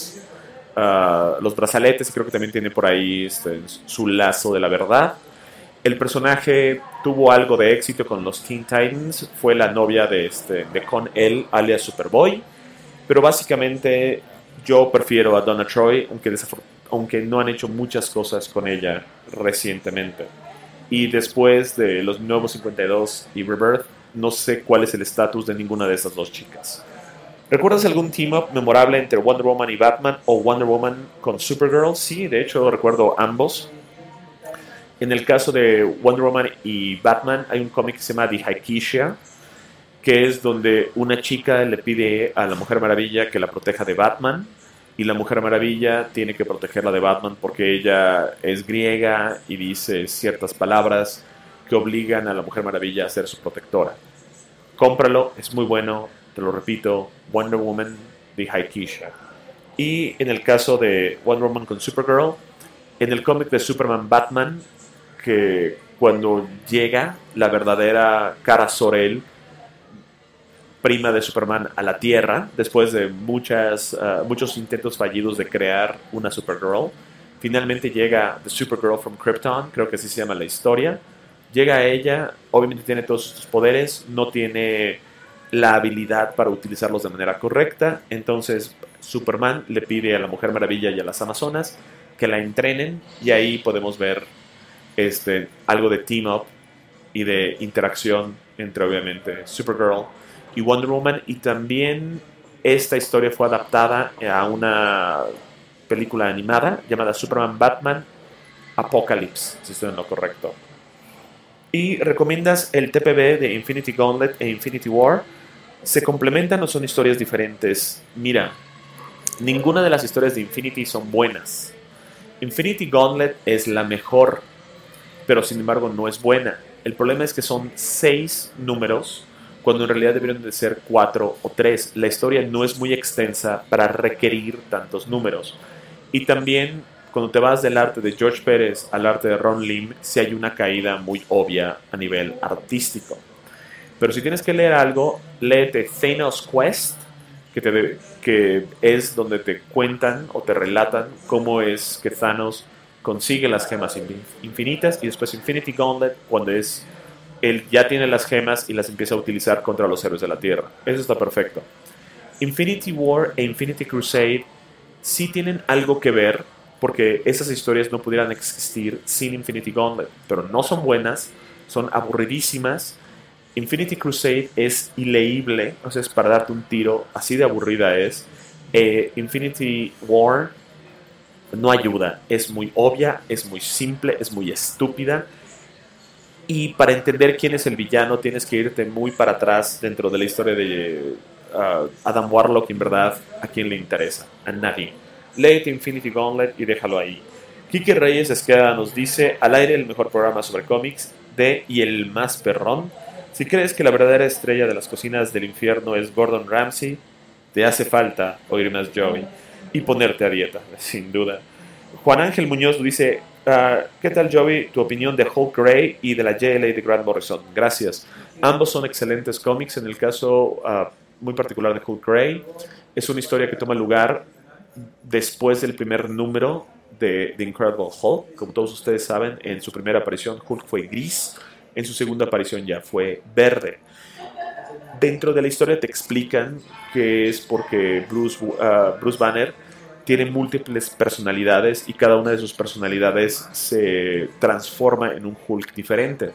los brazaletes, y creo que también tiene por ahí su lazo de la verdad. El personaje tuvo algo de éxito con los Teen Titans, fue la novia de Con-El, alias Superboy, pero básicamente yo prefiero a Donna Troy, aunque no han hecho muchas cosas con ella recientemente. Y después de los Nuevos 52 y Rebirth, no sé cuál es el estatus de ninguna de estas dos chicas. ¿Recuerdas algún team-up memorable entre Wonder Woman y Batman o Wonder Woman con Supergirl? Sí, de hecho recuerdo ambos. En el caso de Wonder Woman y Batman hay un cómic que se llama The Haikisha, que es donde una chica le pide a la Mujer Maravilla que la proteja de Batman, y la Mujer Maravilla tiene que protegerla de Batman porque ella es griega y dice ciertas palabras que obligan a la Mujer Maravilla a ser su protectora. Cómpralo, es muy bueno, te lo repito, Wonder Woman de Haikisha. Y en el caso de Wonder Woman con Supergirl, en el cómic de Superman Batman, que cuando llega la verdadera Kara Zor-El, prima de Superman, a la Tierra, después de muchos intentos fallidos de crear una Supergirl, finalmente llega The Supergirl from Krypton, creo que así se llama la historia. Llega a ella, obviamente tiene todos sus poderes, no tiene la habilidad para utilizarlos de manera correcta, entonces Superman le pide a la Mujer Maravilla y a las Amazonas que la entrenen, y ahí podemos ver algo de team up y de interacción entre obviamente Supergirl y Wonder Woman. Y también esta historia fue adaptada a una película animada llamada Superman Batman Apocalypse, si estoy en lo correcto. ¿Y recomiendas el TPB de Infinity Gauntlet e Infinity War? ¿Se complementan o son historias diferentes? Mira, ninguna de las historias de Infinity son buenas. Infinity Gauntlet es la mejor, pero sin embargo no es buena. El problema es que son 6 números, cuando en realidad deberían de ser 4 o 3. La historia no es muy extensa para requerir tantos números. Y también, cuando te vas del arte de George Pérez al arte de Ron Lim, sí hay una caída muy obvia a nivel artístico. Pero si tienes que leer algo, léete Thanos Quest, que es donde te cuentan o te relatan cómo es que Thanos consigue las gemas infinitas, y después Infinity Gauntlet, cuando él ya tiene las gemas y las empieza a utilizar contra los héroes de la Tierra. Eso está perfecto. Infinity War e Infinity Crusade sí tienen algo que ver, porque esas historias no pudieran existir sin Infinity Gauntlet, pero no son buenas, son aburridísimas. Infinity Crusade es ileíble, o sea, es para darte un tiro, así de aburrida es. Infinity War no ayuda, es muy obvia, es muy simple, es muy estúpida. Y para entender quién es el villano tienes que irte muy para atrás dentro de la historia de Adam Warlock. En verdad, ¿a quién le interesa? A nadie. Léete Infinity Gauntlet y déjalo ahí. Quique Reyes Esqueda nos dice: al aire el mejor programa sobre cómics y el más perrón. Si crees que la verdadera estrella de las cocinas del infierno es Gordon Ramsay, te hace falta oír más Joey y ponerte a dieta, sin duda. Juan Ángel Muñoz dice: ¿qué tal, Joey? Tu opinión de Hulk Grey y de la JLA de Grant Morrison. Gracias. Ambos son excelentes cómics. En el caso muy particular de Hulk Grey, es una historia que toma lugar después del primer número de The Incredible Hulk. Como todos ustedes saben, en su primera aparición Hulk fue gris, en su segunda aparición ya fue verde. Dentro de la historia te explican que es porque Bruce Banner tiene múltiples personalidades y cada una de sus personalidades se transforma en un Hulk diferente.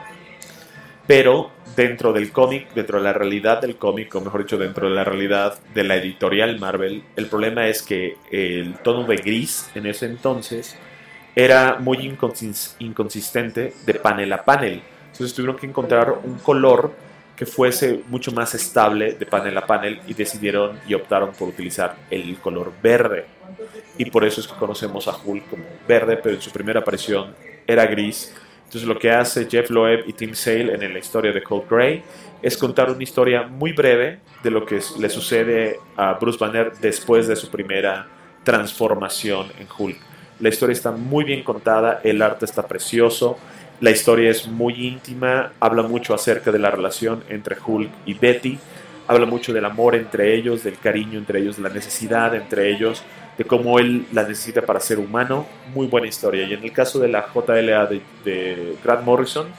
Pero dentro del cómic, dentro de la realidad del cómic, o mejor dicho, dentro de la realidad de la editorial Marvel, el problema es que el tono de gris en ese entonces era muy inconsistente de panel a panel. Entonces tuvieron que encontrar un color que fuese mucho más estable de panel a panel, y decidieron y optaron por utilizar el color verde. Y por eso es que conocemos a Hulk como verde, pero en su primera aparición era gris. Entonces lo que hace Jeff Loeb y Tim Sale en la historia de Hulk Grey es contar una historia muy breve de lo que le sucede a Bruce Banner después de su primera transformación en Hulk. La historia está muy bien contada, el arte está precioso, la historia es muy íntima, habla mucho acerca de la relación entre Hulk y Betty, habla mucho del amor entre ellos, del cariño entre ellos, de la necesidad entre ellos, de cómo él la necesita para ser humano. Muy buena historia. Y en el caso de la JLA de Grant Morrison,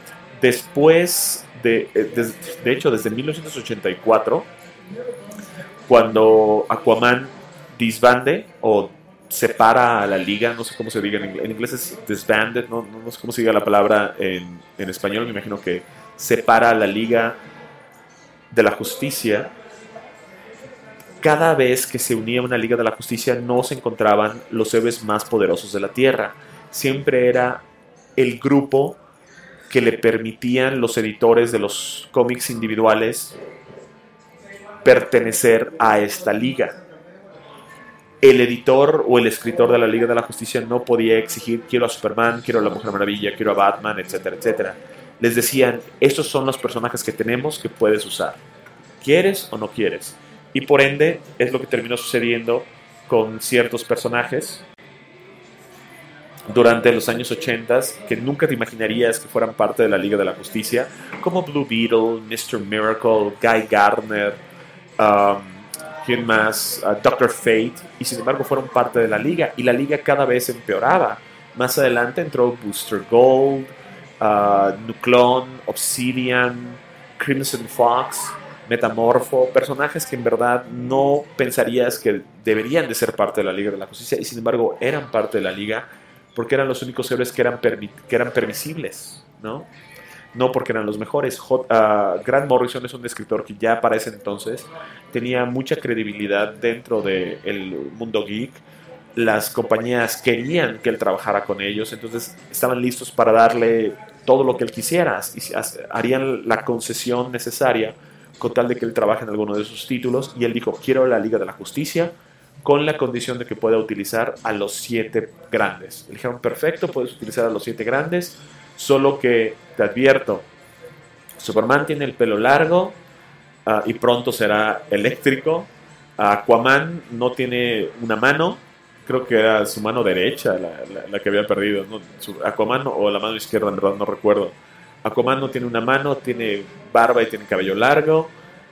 después de hecho desde 1984, cuando Aquaman disbande o separa a la liga, no sé cómo se diga en inglés es disbanded, no sé cómo se diga la palabra en español, me imagino que separa a la liga de la justicia. Cada vez que se unía una liga de la justicia no se encontraban los héroes más poderosos de la Tierra, siempre era el grupo que le permitían los editores de los cómics individuales pertenecer a esta liga. El editor o el escritor de la Liga de la Justicia no podía exigir quiero a Superman, quiero a la Mujer Maravilla, quiero a Batman, etcétera, etcétera. Les decían, estos son los personajes que tenemos que puedes usar. ¿Quieres o no quieres? Y por ende es lo que terminó sucediendo con ciertos personajes durante los años 80 que nunca te imaginarías que fueran parte de la Liga de la Justicia, como Blue Beetle, Mr. Miracle, Guy Gardner, ¿quién más? Doctor Fate, y sin embargo fueron parte de la liga, y la liga cada vez empeoraba. Más adelante entró Booster Gold, Nuclon, Obsidian, Crimson Fox, Metamorfo, personajes que en verdad no pensarías que deberían de ser parte de la Liga de la Justicia, y sin embargo eran parte de la liga, porque eran los únicos héroes que eran permisibles, ¿no? No porque eran los mejores. Grant Morrison es un escritor que ya para ese entonces tenía mucha credibilidad dentro del mundo geek. Las compañías querían que él trabajara con ellos, entonces estaban listos para darle todo lo que él quisiera y harían la concesión necesaria con tal de que él trabaje en alguno de sus títulos. Y él dijo, quiero la Liga de la Justicia con la condición de que pueda utilizar a los 7 grandes. Le dijeron, perfecto, puedes utilizar a los 7 grandes, solo que te advierto, Superman tiene el pelo largo y pronto será eléctrico. Aquaman no tiene una mano, creo que era su mano derecha la que había perdido, ¿no? Aquaman o la mano izquierda, en verdad no recuerdo. Aquaman no tiene una mano, tiene barba y tiene cabello largo.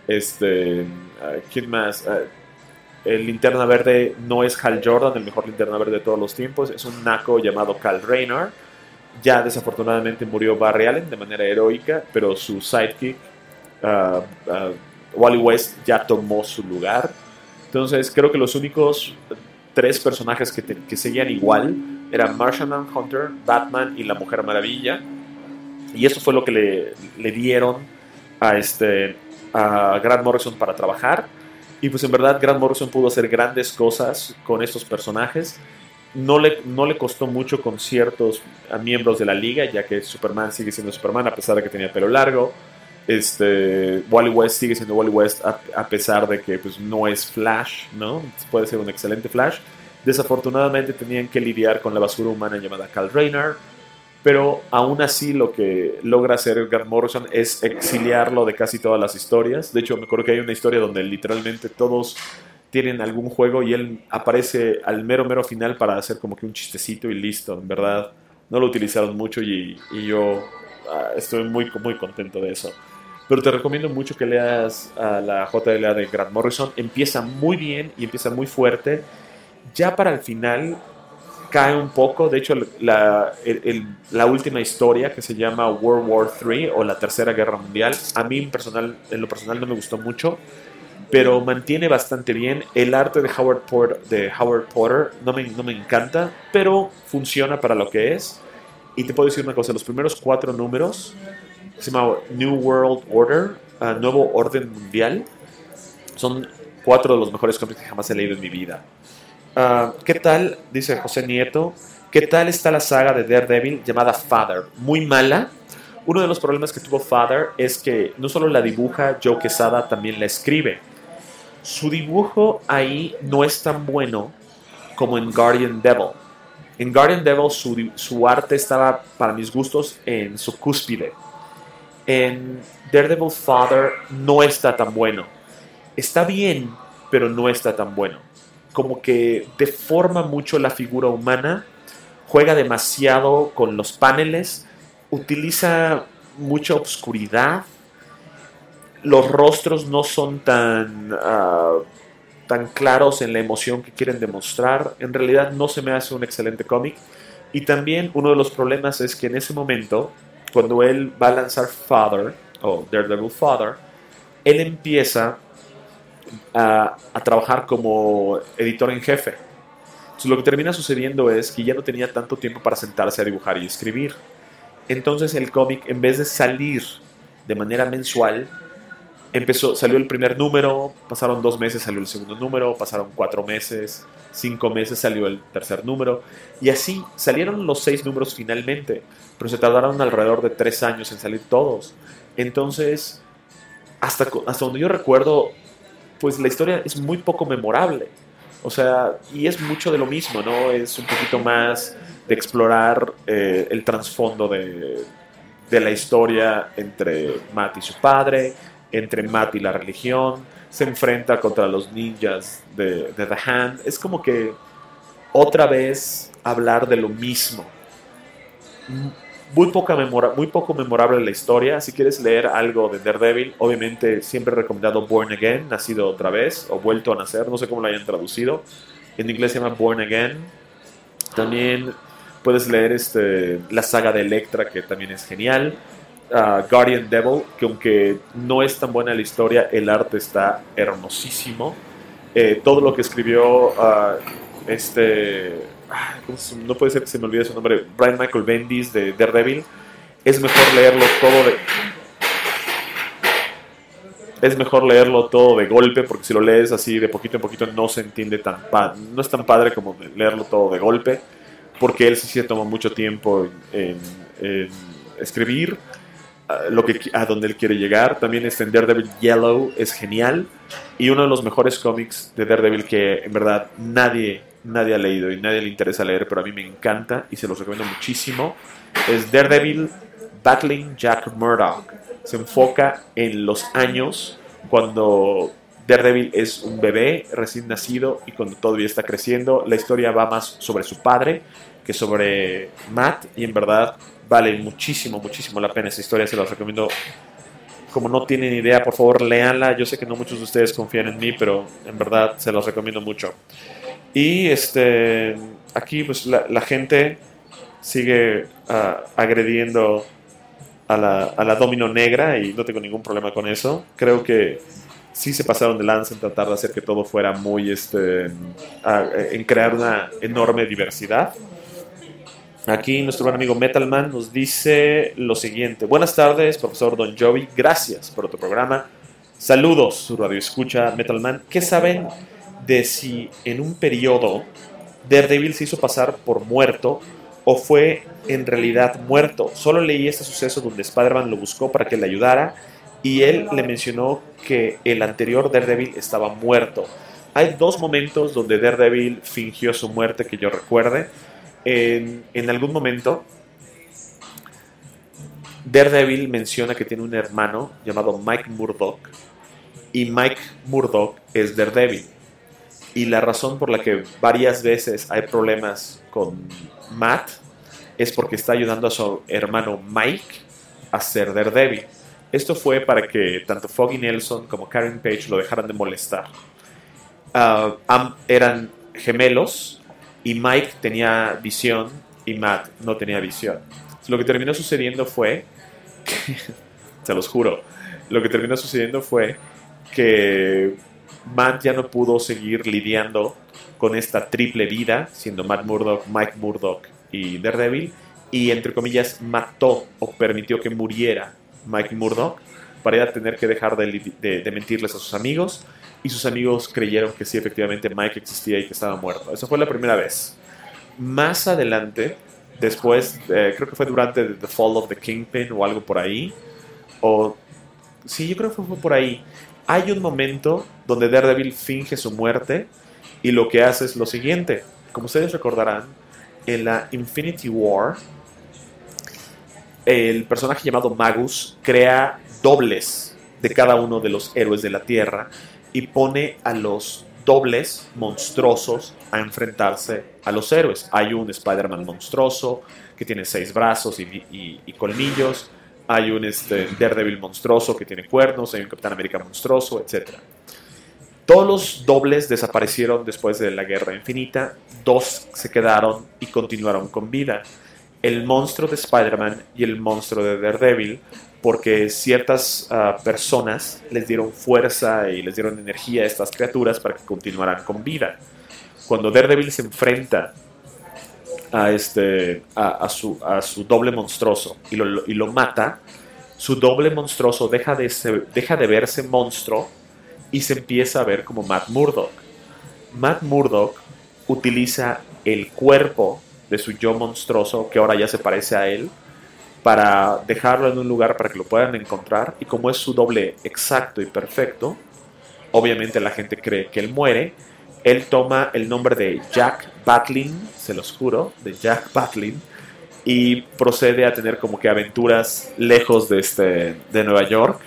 ¿Quién más? El Linterna Verde no es Hal Jordan, el mejor Linterna Verde de todos los tiempos, es un naco llamado Kal Rayner. Ya desafortunadamente murió Barry Allen de manera heroica, pero su sidekick, Wally West, ya tomó su lugar. Entonces creo que los únicos 3 personajes que seguían igual eran Martian Manhunter, Batman y la Mujer Maravilla. Y eso fue lo que le dieron a Grant Morrison para trabajar. Y pues en verdad Grant Morrison pudo hacer grandes cosas con estos personajes. No le costó mucho con ciertos miembros de la liga, ya que Superman sigue siendo Superman a pesar de que tenía pelo largo. Wally West sigue siendo Wally West a pesar de que pues, no es Flash, ¿no? Puede ser un excelente Flash. Desafortunadamente tenían que lidiar con la basura humana llamada Kal Rayner, pero aún así lo que logra hacer Grant Morrison es exiliarlo de casi todas las historias. De hecho, me acuerdo que hay una historia donde literalmente todos tienen algún juego y él aparece al mero final para hacer como que un chistecito y listo. En verdad, no lo utilizaron mucho y yo estoy muy contento de eso. Pero te recomiendo mucho que leas la JLA de Grant Morrison. Empieza muy bien y empieza muy fuerte. Ya para el final cae un poco. De hecho, la última historia, que se llama World War III o la Tercera Guerra Mundial, a mí en lo personal no me gustó mucho, pero mantiene bastante bien. El arte de Howard Porter no me encanta, pero funciona para lo que es. Y te puedo decir una cosa, los primeros 4 números, se llama New World Order, Nuevo Orden Mundial, son 4 de los mejores cómics que jamás he leído en mi vida. ¿Qué tal? Dice José Nieto. ¿Qué tal está la saga de Daredevil llamada Father? Muy mala. Uno de los problemas que tuvo Father es que no solo la dibuja Joe Quesada, también la escribe. Su dibujo ahí no es tan bueno como en Guardian Devil. En Guardian Devil su arte estaba, para mis gustos, en su cúspide. En Daredevil Father no está tan bueno. Está bien, pero no está tan bueno. Como que deforma mucho la figura humana, juega demasiado con los paneles, utiliza mucha oscuridad, los rostros no son tan claros en la emoción que quieren demostrar. En realidad no se me hace un excelente cómic. Y también uno de los problemas es que en ese momento, cuando él va a lanzar Father, o Daredevil Father, él empieza a trabajar como editor en jefe. Entonces, lo que termina sucediendo es que ya no tenía tanto tiempo para sentarse a dibujar y escribir. Entonces el cómic, en vez de salir de manera mensual, salió el primer número, pasaron 2 meses, salió el segundo número, pasaron 4 meses, 5 meses, salió el tercer número, y así salieron los 6 números finalmente, pero se tardaron alrededor de 3 años en salir todos. Entonces, hasta donde yo recuerdo, pues la historia es muy poco memorable. O sea, y es mucho de lo mismo, ¿no? Es un poquito más de explorar el trasfondo de la historia entre Matt y su padre, entre Matt y la religión, se enfrenta contra los ninjas de The Hand. Es como que otra vez hablar de lo mismo. Muy poco memorable la historia. Si quieres leer algo de Daredevil, obviamente siempre he recomendado Born Again, nacido otra vez, o vuelto a nacer, no sé cómo lo hayan traducido. En inglés se llama Born Again. También puedes leer la saga de Elektra, que también es genial. Guardian Devil, que aunque no es tan buena la historia, el arte está hermosísimo. Todo lo que escribió no puede ser que se me olvide su nombre, Brian Michael Bendis de Daredevil, es mejor leerlo todo de golpe, porque si lo lees así de poquito en poquito no se entiende no es tan padre como leerlo todo de golpe, porque él sí se toma mucho tiempo en escribir a donde él quiere llegar. También en Daredevil Yellow es genial, y uno de los mejores cómics de Daredevil que en verdad nadie ha leído y nadie le interesa leer, pero a mí me encanta y se los recomiendo muchísimo, es Daredevil Battling Jack Murdock. Se enfoca en los años cuando Daredevil es un bebé recién nacido y cuando todavía está creciendo. La historia va más sobre su padre que sobre Matt, y en verdad vale muchísimo la pena esa historia. Se las recomiendo. Como no tienen idea, por favor léanla. Yo sé que no muchos de ustedes confían en mí, pero en verdad se los recomiendo mucho. Y aquí pues la gente sigue agrediendo a la Domino Negra, y no tengo ningún problema con eso. Creo que sí se pasaron de lanza en tratar de hacer que todo fuera muy en crear una enorme diversidad. Aquí nuestro buen amigo Metalman nos dice lo siguiente: buenas tardes, profesor Don Jovi, gracias por tu programa. Saludos, su radio escucha Metalman. ¿Qué saben de si en un periodo Daredevil se hizo pasar por muerto o fue en realidad muerto? Solo leí este suceso donde Spider-Man lo buscó para que le ayudara y él le mencionó que el anterior Daredevil estaba muerto. Hay 2 momentos donde Daredevil fingió su muerte que yo recuerde. En algún momento Daredevil menciona que tiene un hermano llamado Mike Murdock, y Mike Murdock es Daredevil, y la razón por la que varias veces hay problemas con Matt es porque está ayudando a su hermano Mike a ser Daredevil. Esto fue para que tanto Foggy Nelson como Karen Page lo dejaran de molestar. Eran gemelos y Mike tenía visión y Matt no tenía visión. Lo que terminó sucediendo fue que, se los juro, lo que terminó sucediendo fue que Matt ya no pudo seguir lidiando con esta triple vida, siendo Matt Murdock, Mike Murdock y Daredevil, y entre comillas mató o permitió que muriera Mike Murdock para ya tener que dejar de mentirles a sus amigos, y sus amigos creyeron que sí, efectivamente Mike existía y que estaba muerto. Eso fue la primera vez. Más adelante, después, creo que fue durante The Fall of the Kingpin o algo por ahí, sí, yo creo que fue por ahí, hay un momento donde Daredevil finge su muerte y lo que hace es lo siguiente. Como ustedes recordarán, en la Infinity War, el personaje llamado Magus crea dobles de cada uno de los héroes de la Tierra y pone a los dobles monstruosos a enfrentarse a los héroes. Hay un Spider-Man monstruoso que tiene 6 brazos y colmillos. Hay un Daredevil monstruoso que tiene cuernos. Hay un Capitán América monstruoso, etc. Todos los dobles desaparecieron después de la Guerra Infinita. 2 se quedaron y continuaron con vida: el monstruo de Spider-Man y el monstruo de Daredevil, porque ciertas personas les dieron fuerza y les dieron energía a estas criaturas para que continuaran con vida. cuando Daredevil se enfrenta a su doble monstruoso y lo mata, su doble monstruoso deja de verse monstruo y se empieza a ver como Matt Murdock. Matt Murdock utiliza el cuerpo de su yo monstruoso, que ahora ya se parece a él, para dejarlo en un lugar para que lo puedan encontrar, y como es su doble exacto y perfecto, obviamente la gente cree que él muere. Él toma el nombre de Jack Batlin, se los juro, de Jack Batlin, y procede a tener como que aventuras lejos de Nueva York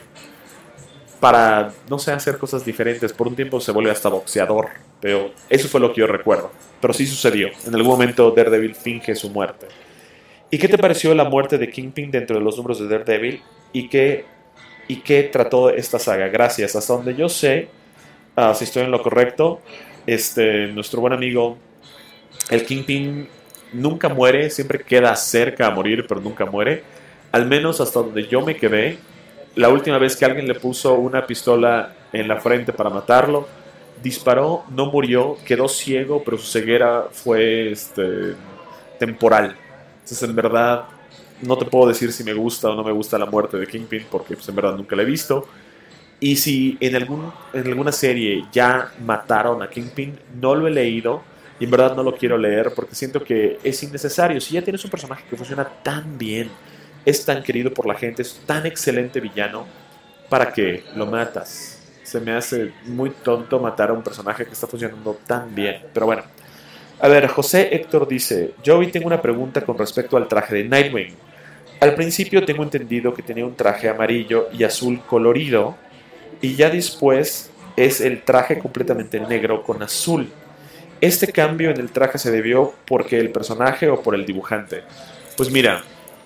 para, no sé, hacer cosas diferentes. Por un tiempo se vuelve hasta boxeador, pero eso fue lo que yo recuerdo. Pero sí sucedió. En algún momento Daredevil finge su muerte. ¿Y qué te pareció la muerte de Kingpin dentro de los números de Daredevil? ¿Y qué trató esta saga? Gracias. Hasta donde yo sé, si estoy en lo correcto, nuestro buen amigo, el Kingpin, nunca muere, siempre queda cerca a morir, pero nunca muere. Al menos hasta donde yo me quedé, la última vez que alguien le puso una pistola en la frente para matarlo, disparó, no murió, quedó ciego, pero su ceguera fue temporal. Entonces, en verdad, no te puedo decir si me gusta o no me gusta la muerte de Kingpin, porque pues, en verdad nunca la he visto. Y si en alguna serie ya mataron a Kingpin, no lo he leído y en verdad no lo quiero leer porque siento que es innecesario. Si ya tienes un personaje que funciona tan bien, es tan querido por la gente, es tan excelente villano, ¿para qué lo matas? Se me hace muy tonto matar a un personaje que está funcionando tan bien. Pero bueno, a ver, José Héctor dice: Joey, tengo una pregunta con respecto al traje de Nightwing. Al principio tengo entendido que tenía un traje amarillo y azul colorido, y ya después es el traje completamente negro con azul. ¿Este cambio en el traje se debió porque el personaje o por el dibujante? Pues mira,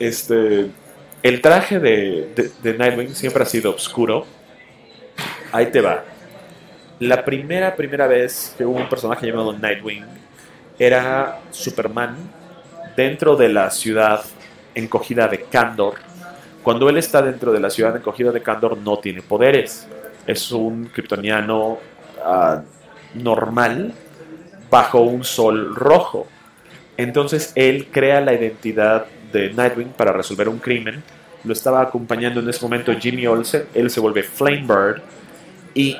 el traje de Nightwing siempre ha sido oscuro. Ahí te va. La primera vez que hubo un personaje llamado Nightwing era Superman dentro de la ciudad encogida de Kandor. Cuando él está dentro de la ciudad encogida de Kandor, no tiene poderes. Es un kryptoniano normal bajo un sol rojo. Entonces él crea la identidad de Nightwing para resolver un crimen. Lo estaba acompañando en ese momento Jimmy Olsen. Él se vuelve Flamebird y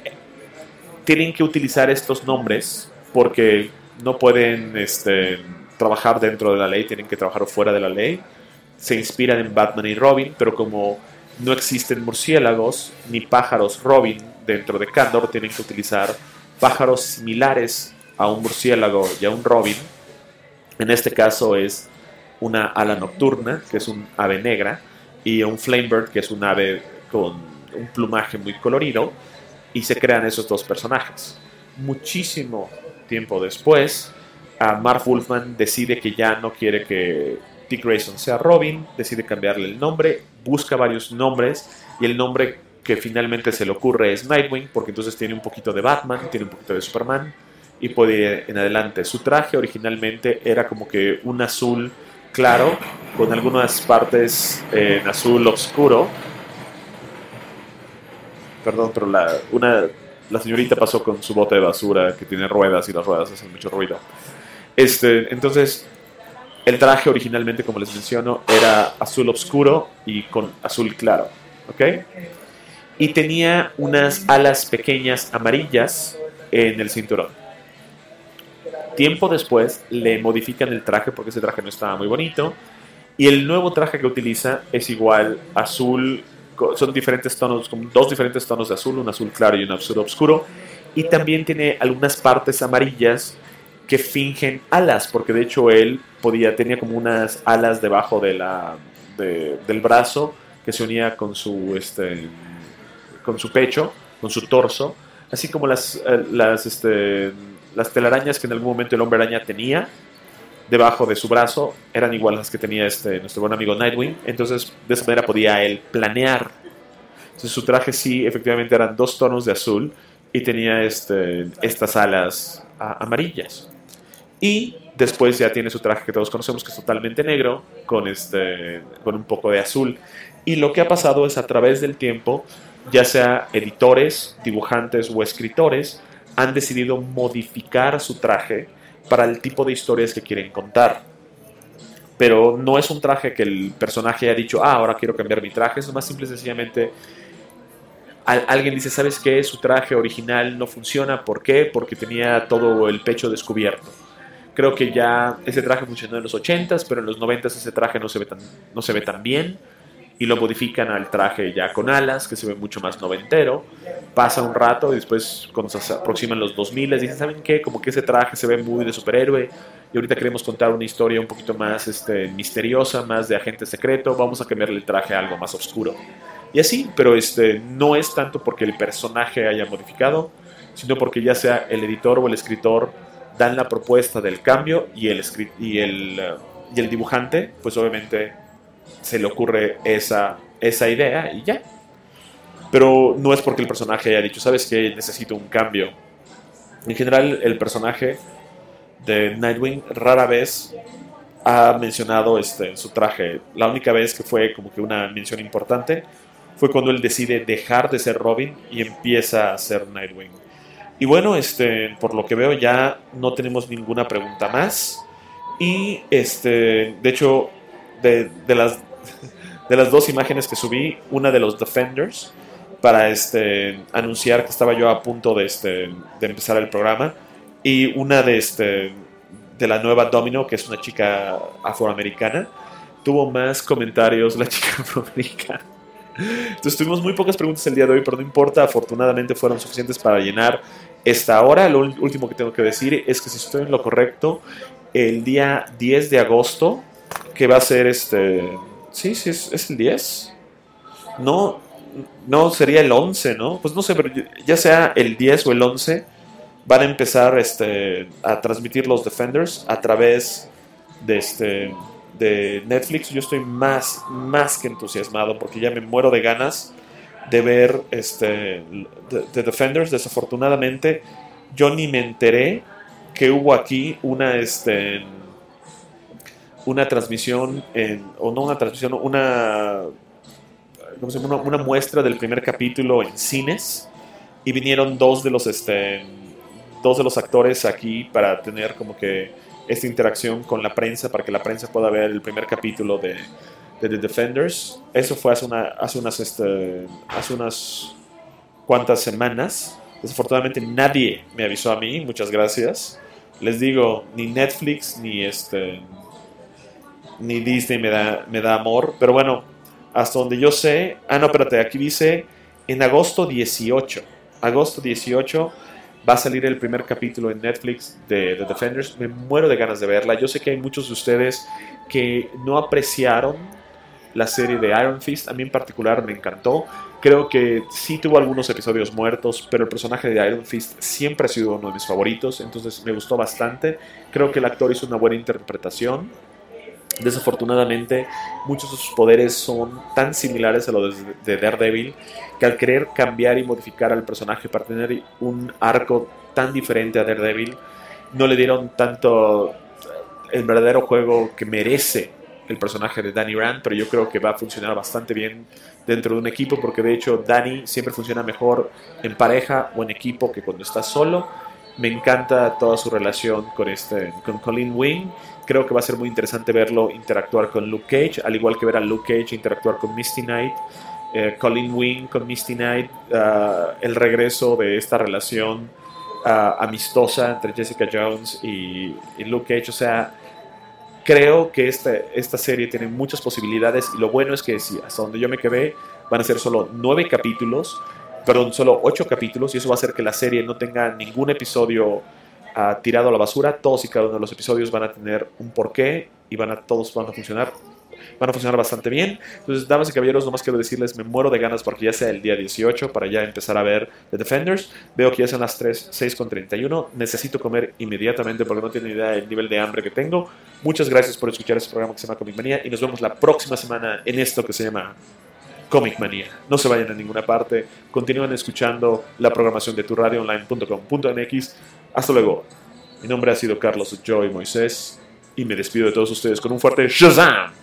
tienen que utilizar estos nombres porque no pueden trabajar dentro de la ley, tienen que trabajar fuera de la ley. Se inspiran en Batman y Robin, pero como no existen murciélagos ni pájaros Robin dentro de Kandor, tienen que utilizar pájaros similares a un murciélago y a un Robin. En este caso es una ala nocturna, que es un ave negra, y un Flamebird, que es un ave con un plumaje muy colorido, y se crean esos dos personajes. Muchísimo tiempo después, Marv Wolfman decide que ya no quiere que Dick Grayson sea Robin, decide cambiarle el nombre, busca varios nombres, y el nombre que finalmente se le ocurre es Nightwing, porque entonces tiene un poquito de Batman, tiene un poquito de Superman, y puede ir en adelante. Su traje originalmente era como que un azul claro, con algunas partes en azul oscuro. Perdón, pero la señorita pasó con su bote de basura que tiene ruedas y las ruedas hacen mucho ruido. Entonces, el traje originalmente, como les menciono, era azul oscuro y con azul claro, ¿ok? Y tenía unas alas pequeñas amarillas en el cinturón. Tiempo después le modifican el traje porque ese traje no estaba muy bonito, y el nuevo traje que utiliza es igual azul, son diferentes tonos, como dos diferentes tonos de azul, un azul claro y un azul oscuro, y también tiene algunas partes amarillas que fingen alas, porque de hecho él tenía como unas alas debajo del brazo que se unía con su pecho, con su torso, así como las telarañas que en algún momento el hombre araña tenía debajo de su brazo eran igual a las que tenía nuestro buen amigo Nightwing. Entonces de esa manera podía él planear. Entonces su traje sí, efectivamente eran dos tonos de azul y tenía estas alas amarillas. Y después ya tiene su traje que todos conocemos, que es totalmente negro, con un poco de azul. Y lo que ha pasado es, a través del tiempo, ya sea editores, dibujantes o escritores, han decidido modificar su traje para el tipo de historias que quieren contar. Pero no es un traje que el personaje haya dicho, ahora quiero cambiar mi traje. Es más simple y sencillamente alguien dice, ¿sabes qué? Su traje original no funciona. ¿Por qué? Porque tenía todo el pecho descubierto. Creo que ya ese traje funcionó en los 80s, pero en los 90s ese traje no se ve tan bien. Y lo modifican al traje ya con alas, que se ve mucho más noventero. Pasa un rato y después, cuando se aproximan los 2000, les dicen, ¿saben qué? Como que ese traje se ve muy de superhéroe y ahorita queremos contar una historia un poquito más misteriosa, más de agente secreto, vamos a cambiarle el traje a algo más oscuro. Y así, pero no es tanto porque el personaje haya modificado, sino porque ya sea el editor o el escritor dan la propuesta del cambio y el dibujante, pues obviamente se le ocurre esa idea y ya. Pero no es porque el personaje haya dicho, ¿sabes qué? Necesito un cambio. En general, el personaje de Nightwing rara vez ha mencionado en su traje. La única vez que fue como que una mención importante fue cuando él decide dejar de ser Robin y empieza a ser Nightwing. Y bueno, por lo que veo ya no tenemos ninguna pregunta más. Y de hecho, de las dos imágenes que subí, una de los Defenders, para anunciar que estaba yo a punto de empezar el programa, y una de la nueva Domino, que es una chica afroamericana. Tuvo más comentarios la chica afroamericana. Entonces tuvimos muy pocas preguntas el día de hoy, pero no importa, afortunadamente fueron suficientes para llenar esta hora. Lo último que tengo que decir es que si estoy en lo correcto, el día 10 de agosto, que va a ser sí, es el 10. No, sería el 11, ¿no? Pues no sé, pero ya sea el 10 o el 11, van a empezar a transmitir los Defenders a través de Netflix. Yo estoy más que entusiasmado porque ya me muero de ganas de ver The Defenders. Desafortunadamente, yo ni me enteré que hubo aquí una transmisión, o no una transmisión, una muestra del primer capítulo en cines, y vinieron dos de los actores aquí para tener como que esta interacción con la prensa, para que la prensa pueda ver el primer capítulo de The Defenders. Eso fue hace unas cuantas semanas. Desafortunadamente nadie me avisó a mí, muchas gracias. Les digo, ni Netflix ni Disney me da amor, pero bueno, hasta donde yo sé. No, espérate, aquí dice en agosto 18 va a salir el primer capítulo en Netflix de The Defenders. Me muero de ganas de verla. Yo sé que hay muchos de ustedes que no apreciaron la serie de Iron Fist. A mí en particular me encantó. Creo que sí tuvo algunos episodios muertos, pero el personaje de Iron Fist siempre ha sido uno de mis favoritos, entonces me gustó bastante. Creo que el actor hizo una buena interpretación. Desafortunadamente, muchos de sus poderes son tan similares a los de Daredevil que al querer cambiar y modificar al personaje para tener un arco tan diferente a Daredevil, no le dieron tanto el verdadero juego que merece el personaje de Danny Rand. Pero yo creo que va a funcionar bastante bien dentro de un equipo, porque de hecho Danny siempre funciona mejor en pareja o en equipo que cuando está solo. Me encanta toda su relación con Colleen Wing. Creo que va a ser muy interesante verlo interactuar con Luke Cage, al igual que ver a Luke Cage interactuar con Misty Knight. Colleen Wing con Misty Knight, el regreso de esta relación amistosa entre Jessica Jones y Luke Cage. O sea, creo que esta serie tiene muchas posibilidades, y lo bueno es que, si hasta donde yo me quedé, van a ser solo 8 capítulos, y eso va a hacer que la serie no tenga ningún episodio tirado a la basura. Todos y cada uno de los episodios van a tener un porqué y todos van a funcionar bastante bien. Entonces, damas y caballeros, nomás quiero decirles, me muero de ganas porque ya sea el día 18 para ya empezar a ver The Defenders. Veo que ya son las 6:31. Necesito comer inmediatamente porque no tienen idea del nivel de hambre que tengo. Muchas gracias por escuchar este programa que se llama Comic Manía, y nos vemos la próxima semana en esto que se llama Comic Manía. No se vayan a ninguna parte. Continúen escuchando la programación de turradioonline.com.mx. Hasta luego. Mi nombre ha sido Carlos Joy Moisés y me despido de todos ustedes con un fuerte Shazam.